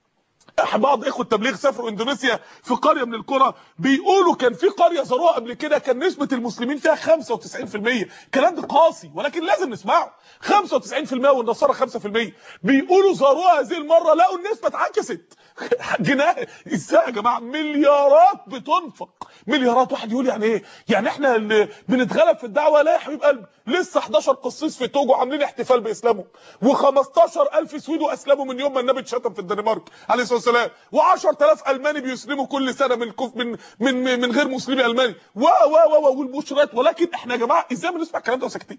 بعض اخوه التبليغ سافروا اندونيسيا في قريه من القرى، بيقولوا كان في قريه زاروها قبل كده كان نسبه المسلمين فيها خمسة وتسعين في المية. الكلام ده قاسي ولكن لازم نسمعه. خمسة وتسعين في المية والنصارى خمسة في المية. بيقولوا زاروها هذه المره لقوا النسبه اتعكست. جناه. ازاي يا جماعه؟ مليارات بتنفق، مليارات. واحد يقول يعني ايه؟ يعني احنا اللي بنتغلب في الدعوه؟ لا يا حبيب قلبي، لسه احداشر قسيس في توجو عاملين احتفال باسلامهم، وخمستاشر الف سويدو اسلموا من يوم ما النبي اتشتم في الدنمارك عليه الصلاه والسلام، وعشرة آلاف الماني بيسلموا كل سنه من كف من من من غير مسلمي الماني، و و و والبشرات. ولكن احنا يا جماعه ازاي بنسمع الكلام ده وساكتين؟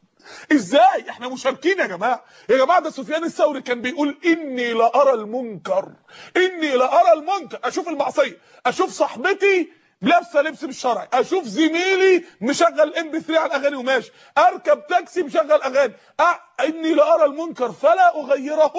ازاي؟ احنا مشاركين يا جماعه. يا جماعه ده سفيان الثوري كان بيقول اني لارى المنكر، اني لارى المنكر. اشوف المعصيه، اشوف صاحبتي لابسه لبس مش شرعي، اشوف زميلي مشغل ام بي ثلاثة على الاغاني وماشي، اركب تاكسي مشغل اغاني، أ... اني لارى المنكر فلا اغيره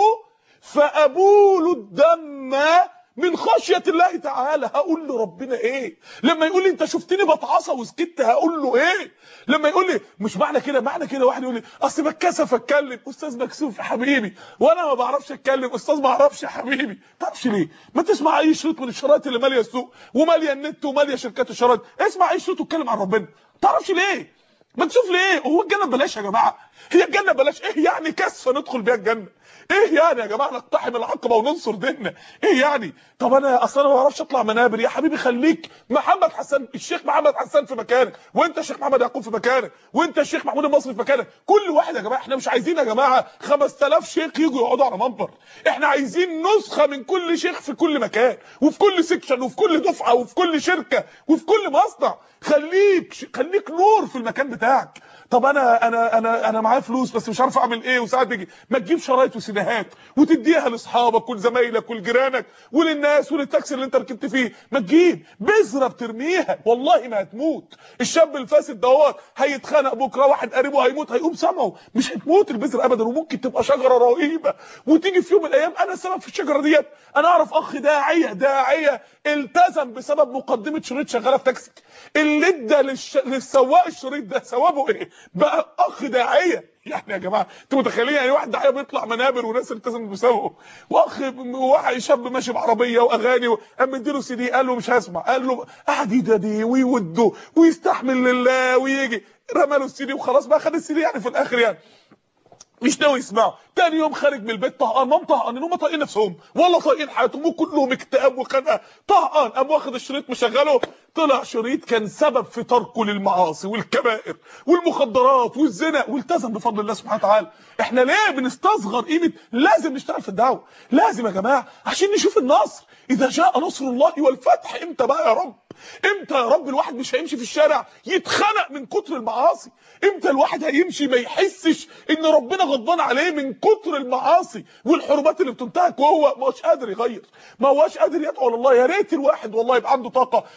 فابول الدم من خشيه الله تعالى. هقول له ربنا ايه لما يقول لي انت شفتني بتعصى وسكت؟ هقول له ايه لما يقول لي مش معنى كده؟ معنى كده واحد يقول لي اصل بتكسف اتكلم. استاذ مكسوف يا حبيبي، وانا ما بعرفش اتكلم. استاذ ما اعرفش يا حبيبي. ما تعرفش ليه؟ ما تسمع اي شريط من الشرايط اللي ماليه السوق وماليه النت وماليه شركات الشرايط. اسمع اي شريط واتكلم عن ربنا. ما تعرفش ليه؟ ما تشوف ليه؟ هو الجنه ببلاش يا جماعه؟ هي الجنه ببلاش؟ ايه يعني كسفه ندخل بيها الجنه؟ ايه يعني يا جماعه نقتحم العقبه وننصر ديننا؟ ايه يعني؟ طب انا اصلا ما بعرفش اطلع منابر. يا حبيبي خليك محمد حسان، الشيخ محمد حسان في مكانك، وانت الشيخ محمد يعقوب في مكانك، وانت الشيخ محمود المصري في مكانك. كل واحد يا جماعه. احنا مش عايزين يا جماعه خمسة آلاف شيخ يجوا يقعدوا على منبر. احنا عايزين نسخه من كل شيخ في كل مكان وفي كل سيكشن وفي كل دفعه وفي كل شركه وفي كل مصنع. خليك خليك نور في المكان بتاعك. طب انا انا انا انا معايا فلوس بس مش عارف اعمل ايه، وساعات بيجي ما تجيب شرايط وسيديهات وتديها لاصحابك ولزمايلك ولجيرانك وللناس وللتاكسي اللي انت ركبت فيه. ما تجيب بذره بترميها والله ما هتموت. الشاب الفاسد دوت هيتخانق بكره، واحد قريبه هيموت هيقوم سامعه، مش هتموت البذره ابدا. وممكن تبقى شجره رهيبه وتيجي في يوم من الايام انا السبب في الشجره ديت. انا اعرف اخ داعيه داعيه التزم بسبب مقدمه شريط شغاله في تاكسي. اللي ادى للش... للسواق الشريط ده ثوابه ايه؟ بقى اخ داعيه. يعني يا جماعه انتوا متخيلين يعني واحد داعيه بيطلع منابر وناس التزمت بسببه؟ واخ واحد شاب ماشي بعربيه واغاني قام مديله سي دي قال له مش هسمع، قال له قعد يدادي ويوده ويستحمل لله ويجي رمى له السي دي وخلاص بقى خد السي دي يعني في الاخر يعني مش ناوي يسمعوا. تاني يوم خارج من البيت طهقان، مام طهقانين هم طايقين نفسهم والله طايقين حياتهم وكلهم اكتئاب وخنقه. طهقان قام واخد الشريط مشغله، طلع شريط كان سبب في تركه للمعاصي والكبائر والمخدرات والزنا والتزم بفضل الله سبحانه وتعالى. احنا ليه بنستصغر قيمه؟ لازم نشتغل في الدعوه، لازم يا جماعه عشان نشوف النصر. اذا جاء نصر الله والفتح امتى بقى يا رب؟ امتى يا رب الواحد مش هيمشي في الشارع يتخنق من كتر المعاصي؟ امتى الواحد هيمشي ما يحسش ان ربنا غضبان عليه من كتر المعاصي والحرمات اللي بتنتهك وهو ما هوش قادر يغير، ما هوش قادر يدعو لله؟ يا ريت الواحد والله يبقى عنده طاقه ما يروح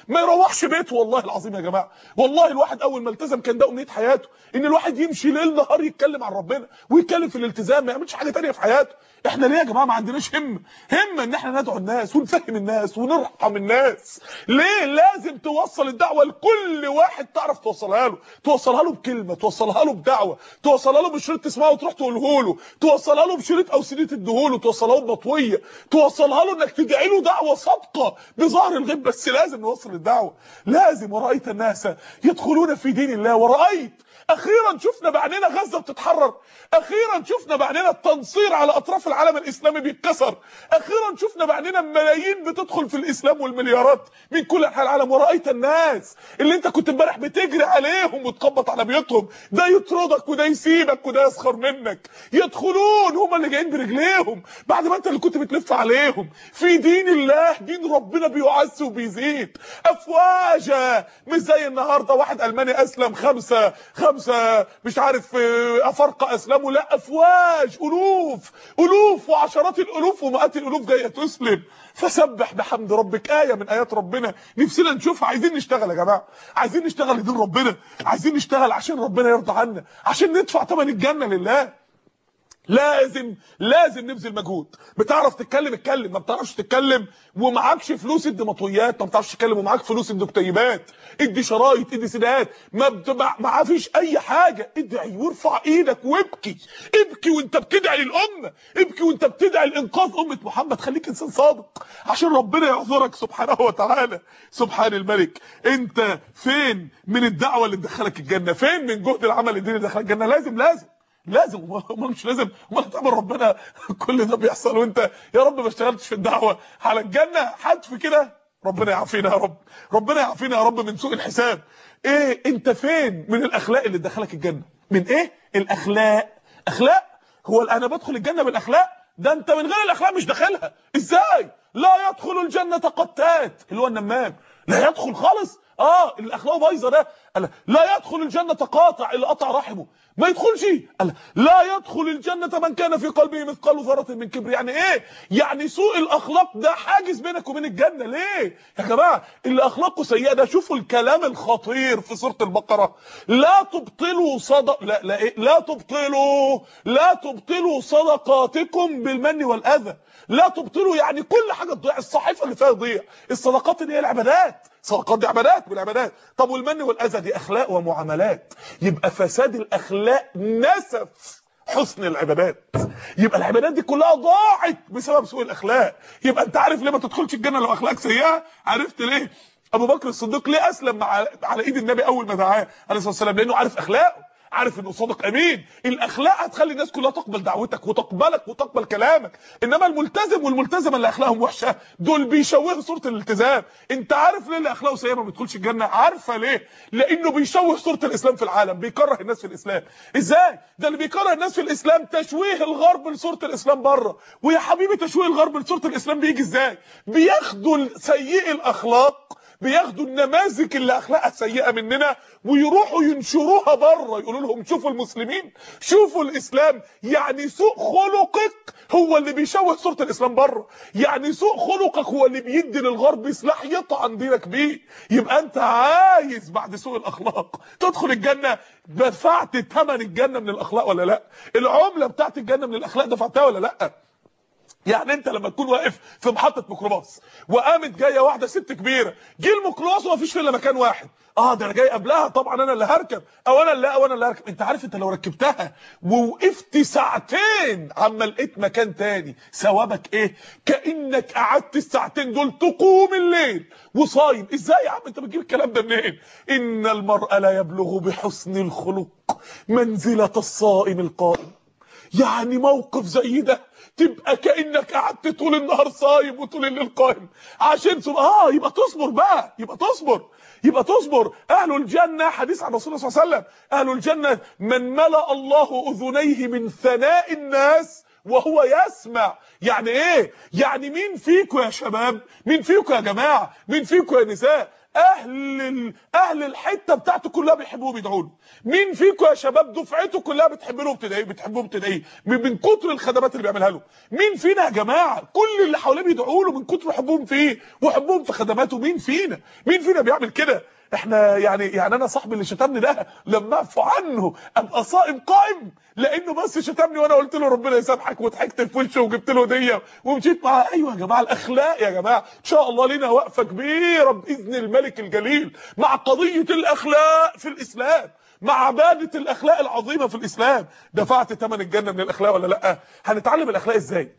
يروحش بيته. والله العظيم يا جماعه، والله الواحد اول ما التزم كان ده امنيه حياته، ان الواحد يمشي ليل نهار يتكلم عن ربنا ويتكلم في الالتزام، ما يعملش حاجه ثانيه في حياته. احنا ليه يا جماعه ما عندناش همه همه ان احنا ندعو الناس ونفهم الناس ونرحم الناس؟ ليه لازم توصل الدعوه لكل واحد تعرف توصلها له؟ توصلها له بكلمه، توصلها له بدعوه، توصلها له بشريط تسمعه وتروح تقوله له، توصلها له بشريط او سي دي تديهوله، توصلها له بمطويه، توصلها له انك تدعي له دعوه صادقه بظهر الغيب. بس لازم نوصل الدعوه، لازم. ورأيت الناس يدخلون في دين الله، ورأيت اخيرا شفنا بعيننا غزه بتتحرر، اخيرا شفنا بعيننا التنصير على اطراف العالم الاسلامي بيتكسر، اخيرا شفنا بعيننا ملايين بتدخل في الاسلام والمليارات من كل انحاء العالم. ورأيت الناس اللي انت كنت امبارح بتجري عليهم وتخبط على بيوتهم، ده يطردك وده يسيبك وده يسخر منك، يدخلون هم اللي جايين برجليهم بعد ما انت اللي كنت بتلف عليهم في دين الله. دين ربنا بيعز وبيزيد افواجا، مش زي النهارده واحد الماني اسلم، خمسه خمسه مش عارف افارقه اسلموا، لا، افواج، الوف الوف وعشرات الالوف ومئات الالوف جايه تسلم. فسبح بحمد ربك، ايه من ايات ربنا نفسنا نشوفها. عايزين نشتغل يا جماعه، عايزين نشتغل لدين ربنا، عايزين نشتغل عشان ربنا يرضى عنا، عشان ندفع ثمن الجنه لله. لازم لازم نبذل مجهود. بتعرف تتكلم اتكلم، ما بتعرفش تتكلم ومعكش فلوس ادي مطويات، ما بتعرفش تتكلم ومعاك فلوس ادي كتيبات، ادي شرايط، ادي سيدات، ما بتبع... ما فيش اي حاجه، ادعي وارفع ايدك وابكي، ابكي وانت بتدعي للامه، ابكي وانت بتدعي لانقاذ امه محمد. خليك انسان صادق عشان ربنا يعذرك سبحانه وتعالى. سبحان الملك. انت فين من الدعوه اللي تدخلك الجنه؟ فين من جهد العمل الديني اللي يدخلك الجنه؟ لازم لازم لازم امال مش لازم؟ امال تعمل ربنا كل ده بيحصل وانت يا رب ما اشتغلتش في الدعوه على الجنه؟ حتف كده. ربنا يعافينا يا رب، ربنا يعافينا يا رب من سوء الحساب. ايه انت فين من الاخلاق اللي تدخلك الجنه؟ من ايه الاخلاق؟ اخلاق؟ هو انا بدخل الجنه بالاخلاق؟ ده انت من غير الاخلاق مش داخلها. ازاي؟ لا يدخل الجنه قتات، اللي هو النمام، لا يدخل خالص. اه الاخلاق بايظه ده. لا يدخل الجنه قاطع، اللي قطع رحمه ما يدخلش. لا يدخل الجنه من كان في قلبه مثقال ذره من كبر. يعني ايه؟ يعني سوء الاخلاق ده حاجز بينك وبين الجنه. ليه يا جماعه اللي اخلاقه سيئه ده؟ شوفوا الكلام الخطير في سوره البقره، لا تبطلوا صدق لا لا إيه؟ لا تبطلوا لا تبطلوا صدقاتكم بالمن والاذى. لا تبطلوا يعني كل حاجه تضيع، الصحيفه اللي فيها تضيع، الصدقات اللي هي العبادات، صدقات دي عبادات بالعبادات. طب والمن والاذى دي اخلاق ومعاملات. يبقى فساد الاخلاق نسف حسن العبادات، يبقى العبادات دي كلها ضاعت بسبب سوء الاخلاق. يبقى انت عارف ليه ما تدخلش الجنه لو اخلاقك سيئه؟ عرفت ليه ابو بكر الصديق ليه اسلم مع على ايد النبي اول ما دعاه عليه الصلاه والسلام؟ لانه عارف اخلاقه، عارف انه صادق امين. الاخلاق هتخلي الناس كلها تقبل دعوتك وتقبلك وتقبل كلامك. انما الملتزم والملتزمه اللي اخلاقهم وحشه دول بيشوهوا صوره الالتزام. انت عارف ليه اللي اخلاقه سيئه ما بيدخلش الجنه؟ عارفه ليه؟ لانه بيشوه صوره الاسلام في العالم، بيكره الناس في الاسلام. ازاي؟ ده اللي بيكره الناس في الاسلام تشويه الغرب لصوره الاسلام بره. ويا حبيبي تشويه الغرب لصوره الاسلام بيجي ازاي؟ بياخدوا سيئي الاخلاق، بياخدوا النماذج اللي اخلاقها سيئه مننا ويروحوا ينشروها بره، يقولوا لهم شوفوا المسلمين، شوفوا الاسلام. يعني سوء خلقك هو اللي بيشوه صوره الاسلام بره، يعني سوء خلقك هو اللي بيدي للغرب سلاح يطعن دينك بيه. يبقى انت عايز بعد سوء الاخلاق تدخل الجنه، دفعت ثمن الجنه من الاخلاق ولا لا؟ العمله بتاعت الجنه من الاخلاق دفعتها ولا لا؟ يعني انت لما تكون واقف في محطه ميكروباص وقامت جايه واحده ست كبيره، جه الميكروباص وما فيش الا مكان واحد، اه ده انا جاي قبلها طبعا انا اللي هركب، او انا اللي او انا اللي هركب. انت عارف انت لو ركبتها ووقفت ساعتين عما لقيت مكان تاني ثوابك ايه؟ كانك قعدت الساعتين دول تقوم الليل وصايم. ازاي يا عم انت بتجيب الكلام ده منين؟ ان المرء لا يبلغ بحسن الخلق منزله الصائم القائم. يعني موقف زي ده تبقى كأنك قعدت طول النهار صايم وطول الليل قائم عشان سب... اه يبقى تصبر بقى، يبقى تصبر يبقى تصبر. اهل الجنه، حديث عن رسول الله صلى الله عليه وسلم، اهل الجنه من ملأ الله اذنيه من ثناء الناس وهو يسمع. يعني ايه؟ يعني مين فيكم يا شباب، مين فيكم يا جماعه، مين فيكم يا نساء اهل ال... اهل الحته بتاعته كلها بيحبوه بيدعوا له. مين فيكم يا شباب دفعته كلها بتحب له ابتدائي بتحبوه ابتدائي من, من كتر الخدمات اللي بيعملها له؟ مين فينا يا جماعه كل اللي حواليه بيدعوا له من كتر حبهم فيه وحبهم في خدماته؟ مين فينا مين فينا بيعمل كده؟ احنا يعني يعني انا صاحبي اللي شتمني ده لما اعفو عنه ابقى صائم قائم لانه بس شتمني وانا قلت له ربنا يسامحك وضحكت في وشه وجبت له هديه ومشيت معاه. ايوه يا جماعه الاخلاق يا جماعه ان شاء الله لنا وقفه كبيره باذن الملك الجليل مع قضيه الاخلاق في الاسلام، مع عباده الاخلاق العظيمه في الاسلام. دفعت ثمن الجنه من الاخلاق ولا لا؟ هنتعلم الاخلاق ازاي؟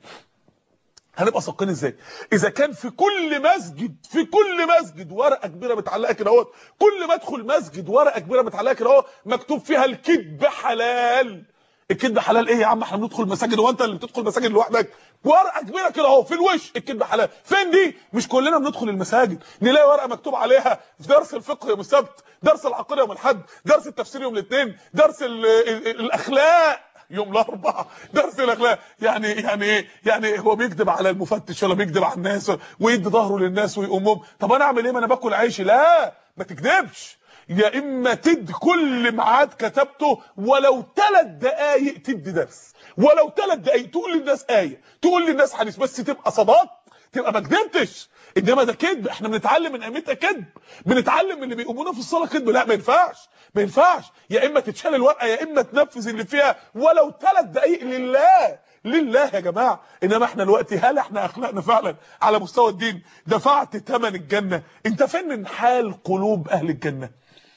هنبقى صادقين ازاي؟ اذا كان في كل مسجد في كل مسجد ورقه كبيره متعلقه كده اهوت، كل ما ادخل مسجد ورقه كبيره متعلقه كده اهو مكتوب فيها الكذب حلال. الكذب حلال ايه يا عم؟ احنا بندخل مساجد، هو انت اللي بتدخل مساجد لوحدك؟ ورقه كبيره كده اهو في الوش الكذب حلال. فين دي؟ مش كلنا بندخل المساجد نلاقي ورقه مكتوب عليها في درس الفقه يوم السبت، درس العقيده يوم الاحد، درس التفسير يوم الاثنين، درس ال ال الاخلاق يوم الاربعاء، درس الاخلاق. يعني يعني ايه؟ يعني هو بيكذب على المفتش ولا بيكذب على الناس ويدي ظهره للناس ويقومهم؟ طب انا اعمل ايه ما انا باكل عيشي؟ لا ما تكذبش، يا اما تدي كل ميعاد كتبته ولو ثلاث دقائق تدي درس، ولو ثلاث دقائق تقول للناس ايه، تقول للناس حديث، بس تبقى صداق، تبقى ما كذبتش. انما ده كذب. احنا بنتعلم من ائمتنا كذب، بنتعلم من اللي بيقومونا في الصلاه كذب. لا ما ينفعش ما ينفعش، يا اما تتشال الورقه يا اما تنفذ اللي فيها ولو ثلاث دقائق لله لله يا جماعه. انما احنا دلوقتي هل احنا اخلاقنا فعلا على مستوى الدين؟ دفعت ثمن الجنه، انت فين من حال قلوب اهل الجنه؟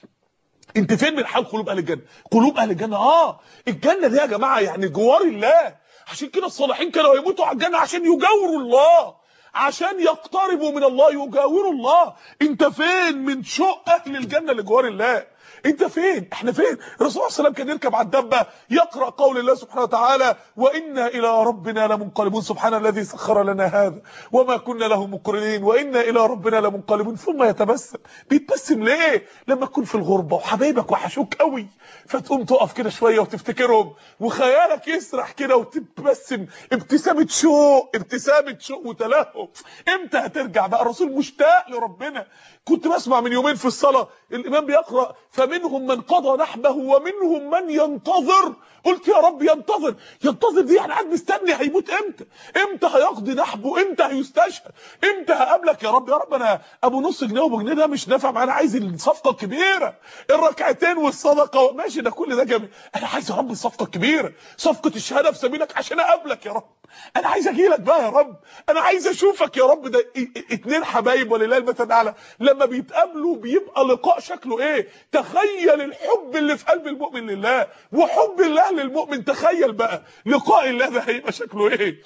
انت فين من حال قلوب اهل الجنه؟ قلوب اهل الجنه اه الجنه دي يا جماعه يعني جوار الله. عشان كده الصالحين كانوا يموتوا على الجنه عشان يجاوروا الله، عشان يقتربوا من الله، يجاوروا الله. انت فين من شوق اهل الجنه لجوار الله؟ انت فين؟ احنا فين؟ الرسول صلى الله عليه وسلم كان يركب على الدبه يقرا قول الله سبحانه وتعالى وانا الى ربنا لمنقلبون، سبحان الذي سخر لنا هذا وما كنا له مقرنين وانا الى ربنا لمنقلبون. ثم يتبسم. بيتبسم ليه؟ لما تكون في الغربه وحبايبك وحشوك قوي فتقوم تقف كده شويه وتفتكرهم وخيالك يسرح كده وتبتسم ابتسامه شوق، ابتسامه شوق وتلهف. امتى هترجع بقى؟ الرسول مشتاق لربنا. كنت بسمع من يومين في الصلاه الامام بيقرا فمنهم من قضى نحبه ومنهم من ينتظر. قلت يا رب ينتظر، ينتظر دي يعني قاعد مستني هيموت امتى؟ امتى هيقضي نحبه؟ امتى هيستشهد؟ امتى هقابلك يا رب؟ يا رب انا ابو نص جنيه وابو جنيه ده مش نافع معانا، عايز الصفقه الكبيره، الركعتين والصدقه ماشي ده كل ده جميل، انا عايز يا رب الصفقه الكبيره، صفقه الشهاده في سبيلك عشان اقابلك يا رب. انا عايز اجي لك بقى يا رب، انا عايز اشوفك يا رب. ده اتنين حبايب ولله المثل الاعلى لما بيتقابلوا بيبقى لقاء شكله ايه؟ تخيل الحب اللي في قلب المؤمن لله وحب الله للمؤمن، تخيل بقى لقاء الله ده هيبقى شكله ايه؟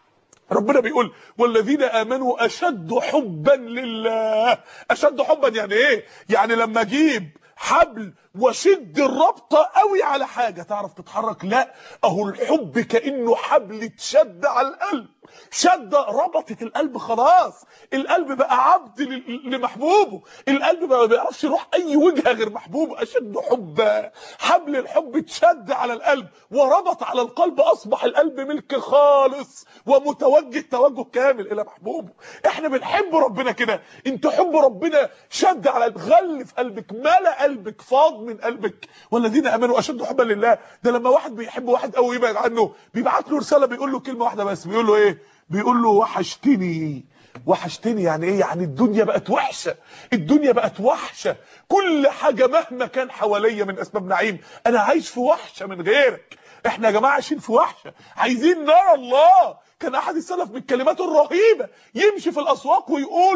ربنا بيقول والذين امنوا اشد حبا لله. اشد حبا يعني ايه؟ يعني لما اجيب حبل وشد الربطه قوي على حاجه تعرف تتحرك؟ لا، اهو الحب كانه حبل اتشد على القلب، شد ربطت القلب، خلاص القلب بقى عبد لمحبوبه، القلب بقى ما بيعرفش يروح اي وجهه غير محبوبه. اشد حبا، حبل الحب اتشد على القلب وربط على القلب، اصبح القلب ملك خالص ومتوجه توجه كامل الى محبوبه. احنا بنحب ربنا كده، انت حب ربنا شد على قلبك، غلف قلبك، ملأ قلبك، فاض من قلبك. والذين امنوا اشد حبا لله. ده لما واحد بيحب واحد قوي يبعد عنه بيبعت له رساله بيقول له كلمه واحده بس، بيقول له ايه؟ بيقول له وحشتني. وحشتني يعني ايه؟ يعني الدنيا بقت وحشه، الدنيا بقت وحشه، كل حاجه مهما كان حواليا من اسباب نعيم انا عايش في وحشه من غيرك. احنا يا جماعه عايشين في وحشه، عايزين نرى الله. كان احد السلف من كلماته الرهيبه يمشي في الاسواق ويقول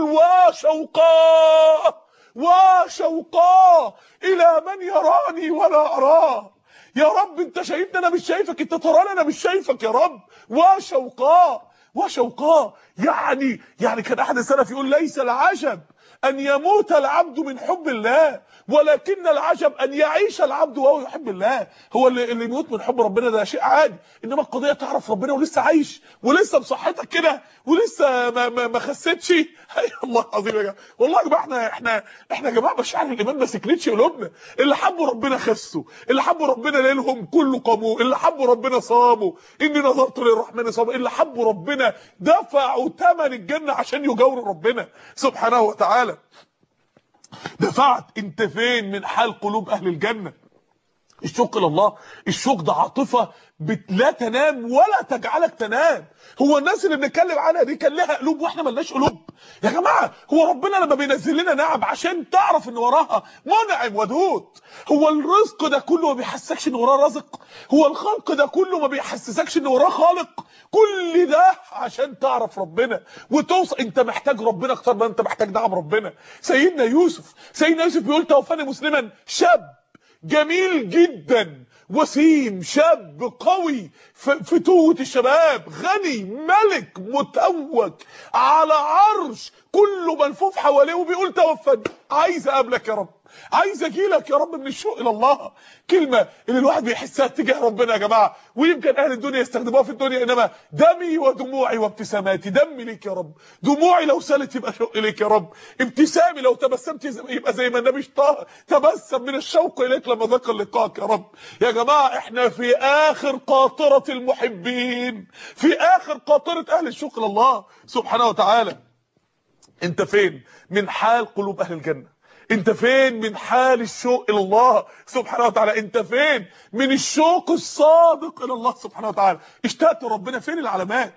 وشوقا وشوقا الى من يراني ولا اراه. يا رب انت شايفني انا مش شايفك، انت تراني انا مش شايفك يا رب. وشوقا وشوقا يعني يعني كان احد السلف يقول ليس العجب ان يموت العبد من حب الله ولكن العجب ان يعيش العبد وهو يحب الله. هو اللي, اللي يموت من حب ربنا ده شيء عادي، انما القضيه تعرف ربنا ولسه عايش ولسه بصحتك كده ولسه ما ما, ما خسيتش. اي الله العظيم يا جماعه، والله يا جماعه احنا احنا احنا يا جماعه مشاعر الايمان ما سكنتش قلوبنا. اللي حبوا ربنا خسوا، اللي حبوا ربنا ليلهم كله قاموا، اللي حبوا ربنا صاموا، اني نظرت للرحمن صام، اللي حبوا ربنا دفعوا ثمن الجنه عشان يجاوروا ربنا سبحانه وتعالى. دفعت. انت فين من حال قلوب اهل الجنة؟ الشوق الى الله، الشوق ده عاطفه بت... لا تنام ولا تجعلك تنام. هو الناس اللي بنتكلم عنها دي كان لها قلوب واحنا ملناش قلوب؟ يا جماعه هو ربنا لما بينزل لنا نعم عشان تعرف ان وراها منعم ودود؟ هو الرزق ده كله ما بيحسسكش ان وراه رزق؟ هو الخلق ده كله ما بيحسسكش ان وراه خالق؟ كل ده عشان تعرف ربنا وتوصل. انت محتاج ربنا اكتر ما انت محتاج نعم ربنا. سيدنا يوسف سيدنا يوسف بيقول توفاني مسلما، شاب جميل جدا وسيم، شاب قوي في فتوة الشباب، غني، ملك متوج على عرش كله ملفوف حواليه، وبيقول توفني، عايز اقابلك يا رب، عايز اجيلك يا رب من الشوق الى الله. كلمه اللي الواحد بيحسها تجاه ربنا يا جماعه، ويمكن اهل الدنيا يستخدموها في الدنيا، انما دمي ودموعي وابتساماتي، دمي ليك يا رب، دموعي لو سالت يبقى شوق ليك يا رب، ابتسامي لو تبسمت يبقى زي ما النبي تبسم من الشوق اليك لما ذكر لقاءك يا رب. يا جماعه احنا في اخر قاطره المحبين، في اخر قاطره اهل الشوق الى الله سبحانه وتعالى. انت فين من حال قلوب اهل الجنه؟ انت فين من حال الشوق الى الله سبحانه وتعالى؟ انت فين من الشوق الصادق الى الله سبحانه وتعالى؟ اشتقت ربنا؟ فين العلامات؟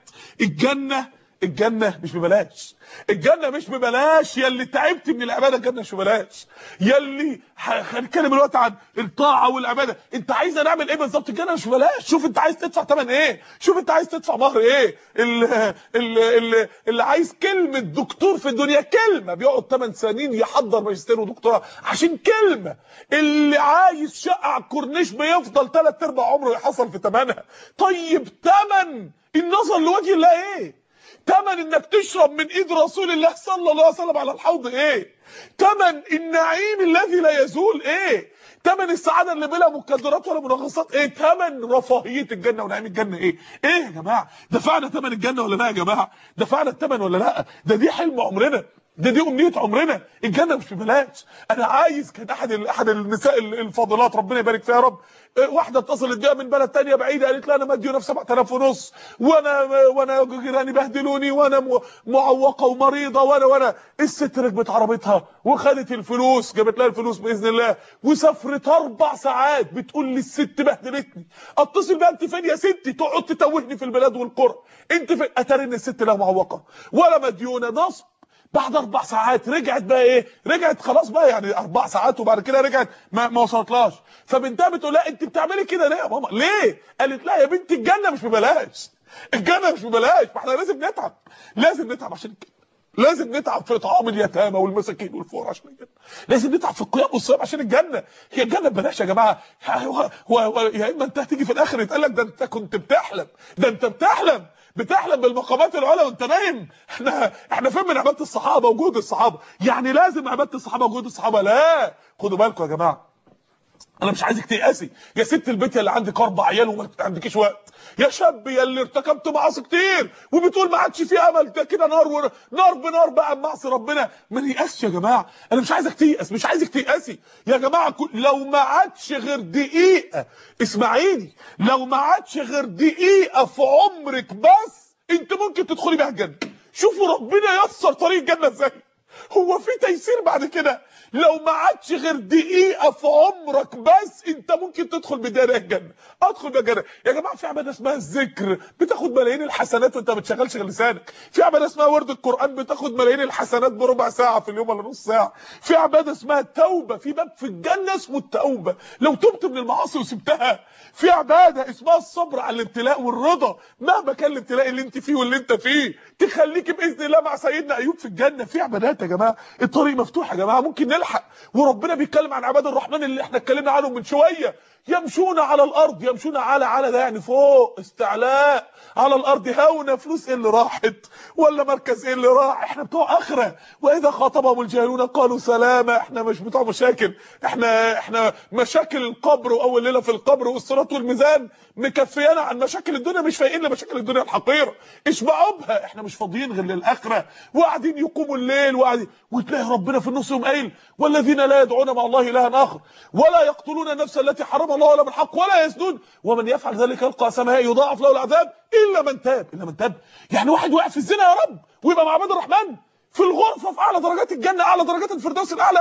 الجنه الجنه مش ببلاش، الجنه مش ببلاش. يا اللي تعبت من العباده الجنه مش ببلاش. يا اللي هنتكلم دلوقتي عن الطاعه والعباده، انت عايز نعمل ايه بالظبط؟ الجنه مش ببلاش. شوف انت عايز تدفع ثمن ايه، شوف انت عايز تدفع مهر ايه. اللي, اللي, اللي عايز كلمه دكتور في الدنيا، كلمه بيقعد ثمان سنين يحضر ماجستير ودكتوراه عشان كلمه. اللي عايز شقه على الكورنيش بيفضل ثلاث ارباع عمره يحصل في ثمنها. طيب ثمن النظر لوجه الله ايه؟ تمن انك تشرب من ايد رسول الله صلى الله عليه وسلم على الحوض ايه؟ تمن النعيم الذي لا يزول ايه؟ تمن السعاده اللي بلا مكدرات ولا منغصات ايه؟ تمن رفاهيه الجنه ونعيم الجنه ايه؟ ايه يا جماعه؟ دفعنا تمن الجنه ولا لا يا جماعه؟ دفعنا التمن ولا لا؟ ده دي حلم عمرنا، ده دي امنيه عمرنا. الجنه مش ببلاش. انا عايز، كان احد احد النساء الفاضلات ربنا يبارك فيها يا رب، واحده اتصلت بيها من بلد ثانيه بعيده، قالت لها انا مديونه في سبعة آلاف ونص، وانا وانا جيراني بهدلوني، وانا معوقه ومريضه، وانا وانا الست ركبت عربيتها وخدت الفلوس، جابت لها الفلوس باذن الله وسافرت اربع ساعات. بتقول لي الست بهدلتني، اتصل بقى انت فين يا ستي؟ تقعد تتوهني في البلاد والقرى، انت فين؟ اتاري ان الست لا معوقه ولا مديونه، نصب. بعد اربع ساعات رجعت بقى ايه؟ رجعت خلاص بقى، يعني اربع ساعات وبعد كده رجعت ما, ما وصلتلاش. فبنتها بتقول لها انت بتعملي كده ليه يا ماما؟ ليه؟ قالت لا يا بنتي الجنه مش ببلاش، الجنه مش ببلاش، فاحنا لازم نتعب، لازم نتعب عشان الجنه، لازم نتعب في اطعام اليتامى والمساكين والفقراء عشان الجنه، لازم نتعب في القيام والصيام عشان الجنه. هي الجنه ببلاش يا جماعه؟ هو هو يا اما انت هتيجي في الاخر يتقال لك ده انت كنت بتحلم، ده انت بتحلم بتحلم بالمقامات العلى وانت نايم. احنا احنا فين من عباده الصحابه وجود الصحابه؟ يعني لازم عباده الصحابه وجود الصحابه؟ لا، خدوا بالكم يا جماعه، انا مش عايزك تيأسي يا ست البيت يا اللي عندك اربع عيال وما عندكيش وقت، يا شاب يا اللي ارتكبت معاصي كتير وبتقول ما عادش في امل، ده كده نار ور... نار بنار بقى معصي ربنا. ما نيأسش يا جماعه، انا مش عايزك تيأس، مش عايزك تيأسي يا جماعه. لو ما عادش غير دقيقه، اسمعيني، لو ما عادش غير دقيقه في عمرك بس انت ممكن تدخلي بيها الجنه. شوفوا ربنا يسر طريق الجنه ازاي، هو في تيسير بعد كده؟ لو ما عادش غير دقيقه في عمرك بس انت ممكن تدخل بدايه الجنه. ادخل بالجنه يا جماعه. في عباده اسمها الذكر بتاخد ملايين الحسنات وانت ما بتشغلش غير لسانك. في عباده اسمها ورد القران بتاخد ملايين الحسنات بربع ساعه في اليوم ولا نص ساعه. في عباده اسمها التوبه، في باب في الجنه اسمه التوبه لو تبت من المعاصي وسبتها. في عباده اسمها الصبر على الابتلاء والرضا مهما كان الابتلاء اللي انت فيه واللي انت فيه، تخليك باذن الله مع سيدنا ايوب في الجنه. في عبادات يا جماعه، الطريق مفتوح يا جماعه، ممكن نلحق. وربنا بيتكلم عن عباد الرحمن اللي احنا اتكلمنا عنهم من شويه، يمشون على الارض، يمشون على على ده يعني فوق، استعلاء على الارض هونه. فلوس ايه اللي راحت ولا مركز ايه اللي راح؟ احنا بتوع اخره. واذا خاطبهم الجاهلون قالوا سلاما. احنا مش بتوع مشاكل، احنا احنا مشاكل القبر واول ليله في القبر والصراط والميزان مكفيانا عن مشاكل الدنيا، مش فايقين لمشاكل الدنيا الحقيره، اشبعوا بها. احنا مش فاضيين غير للاخره، وقاعدين يقوموا الليل وقاعدين، وتلاقي ربنا في النص يوم قايل والذين لا يدعون مع الله الها اخر ولا يقتلون النفس التي حرم الله الا بالحق ولا يزنون ومن يفعل ذلك يلقى اثاما يضاعف له العذاب الا من تاب. الا من تاب يعني واحد وقع في الزنا يا رب ويبقى مع عباد الرحمن في الغرفه في اعلى درجات الجنه، اعلى درجات الفردوس الاعلى.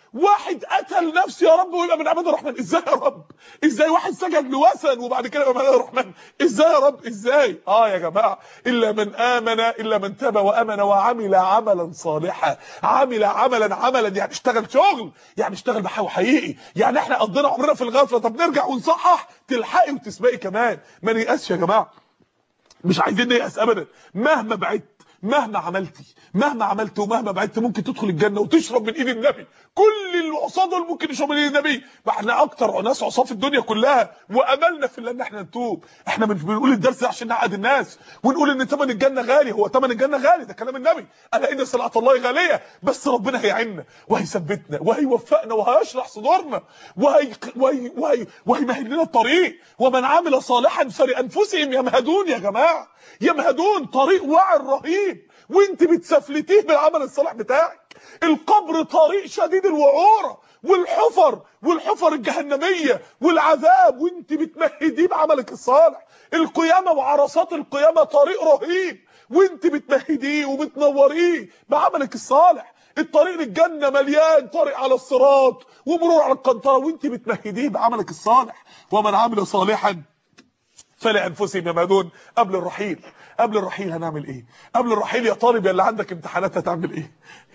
واحد قتل نفسه يا رب ويبقى من عباد الرحمن، ازاي يا رب؟ ازاي واحد سجد لوثن وبعد كده يبقى من عباد الرحمن؟ ازاي يا رب؟ ازاي؟ اه يا جماعه، الا من امن، الا من تاب وامن وعمل عملا صالحا. عمل عملا عملا يعني اشتغل شغل، يعني اشتغل بحاجه حقيقي. يعني احنا قضينا عمرنا في الغفله، طب نرجع ونصحح، تلحقي وتسبقي كمان. ما نيأسش يا جماعه، مش عايزين نيأس ابدا. مهما بعدت، مهما عملتي، مهما عملت ومهما بعدت، ممكن تدخل الجنه وتشرب من ايد النبي. كل العصاه دول ممكن يشربوا من ايد النبي. ما احنا اكتر ناس عصاه في الدنيا كلها، واملنا في الله ان احنا نتوب. احنا مش بنقول الدرس ده عشان نعقد الناس ونقول ان ثمن الجنه غالي. هو ثمن الجنه غالي، ده كلام النبي، الا ان سلعه الله غاليه. بس ربنا هيعيننا وهيثبتنا وهيوفقنا وهيشرح صدورنا وهي وهي وهي وهيمهد لنا الطريق. ومن عمل صالحا فلانفسهم يمهدون. يا جماعه يمهدون، طريق وعر رهيب وانت بتسفلتيه بالعمل الصالح بتاعك. القبر طريق شديد الوعوره والحفر والحفر الجهنميه والعذاب وانت بتمهديه بعملك الصالح. القيامه وعرصات القيامه طريق رهيب وانت بتمهديه وبتنوريه بعملك الصالح. الطريق للجنه مليان طريق على الصراط ومرور على القنطره وانت بتمهديه بعملك الصالح. ومن عمل صالحا فلانفسهم يمهدون. قبل الرحيل، قبل الرحيل هنعمل ايه؟ قبل الرحيل يا طالب يا اللي عندك امتحانات هتعمل ايه؟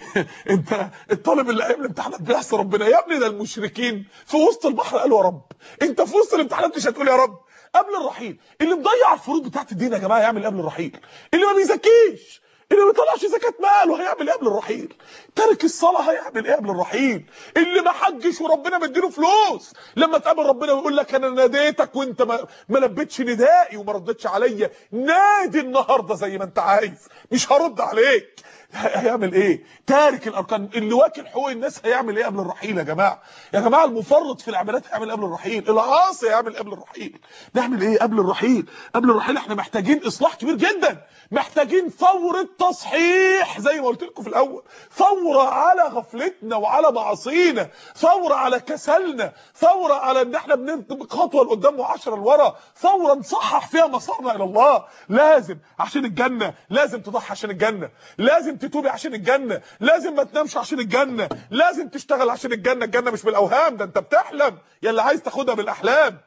انت الطالب اللي قبل الامتحانات بيحصي ربنا. يا ابني ده المشركين في وسط البحر قالوا يا رب، انت في وسط الامتحانات مش هتقول يا رب؟ قبل الرحيل اللي مضيع الفروض بتاعت الدين يا جماعه يعمل قبل الرحيل. اللي ما بيزكيش، اللي ما بيطلعش زكاه ماله هيعمل ايه قبل الرحيل؟ تارك الصلاه هيعمل ايه قبل الرحيل؟ اللي ما حجش وربنا مديله فلوس لما تقابل ربنا ويقول لك انا ناديتك وانت ما, ما لبيتش ندائي وما ردتش عليا، نادي النهارده زي ما انت عايز مش هرد عليك، هيعمل ايه؟ تارك الاركان اللي واكل حقوق الناس هيعمل ايه قبل الرحيل؟ يا جماعه يا جماعه المفرط في العبادات هيعمل قبل الرحيل، العاصي هيعمل قبل الرحيل. نعمل ايه قبل الرحيل؟ قبل الرحيل احنا محتاجين اصلاح كبير جدا، محتاجين ثوره تصحيح زي ما قلت لكم في الاول، ثوره على غفلتنا وعلى معاصينا، ثوره على كسلنا، ثوره على ان احنا بننطق خطوه لقدام وعشرة لورا، ثوره نصحح فيها مسارنا الى الله. لازم عشان الجنه، لازم تضحي عشان الجنه، لازم تتوبي عشان الجنه، لازم ما تنامش عشان الجنه، لازم تشتغل عشان الجنه. الجنه مش بالاوهام، ده انت بتحلم يا اللي عايز تاخدها بالاحلام.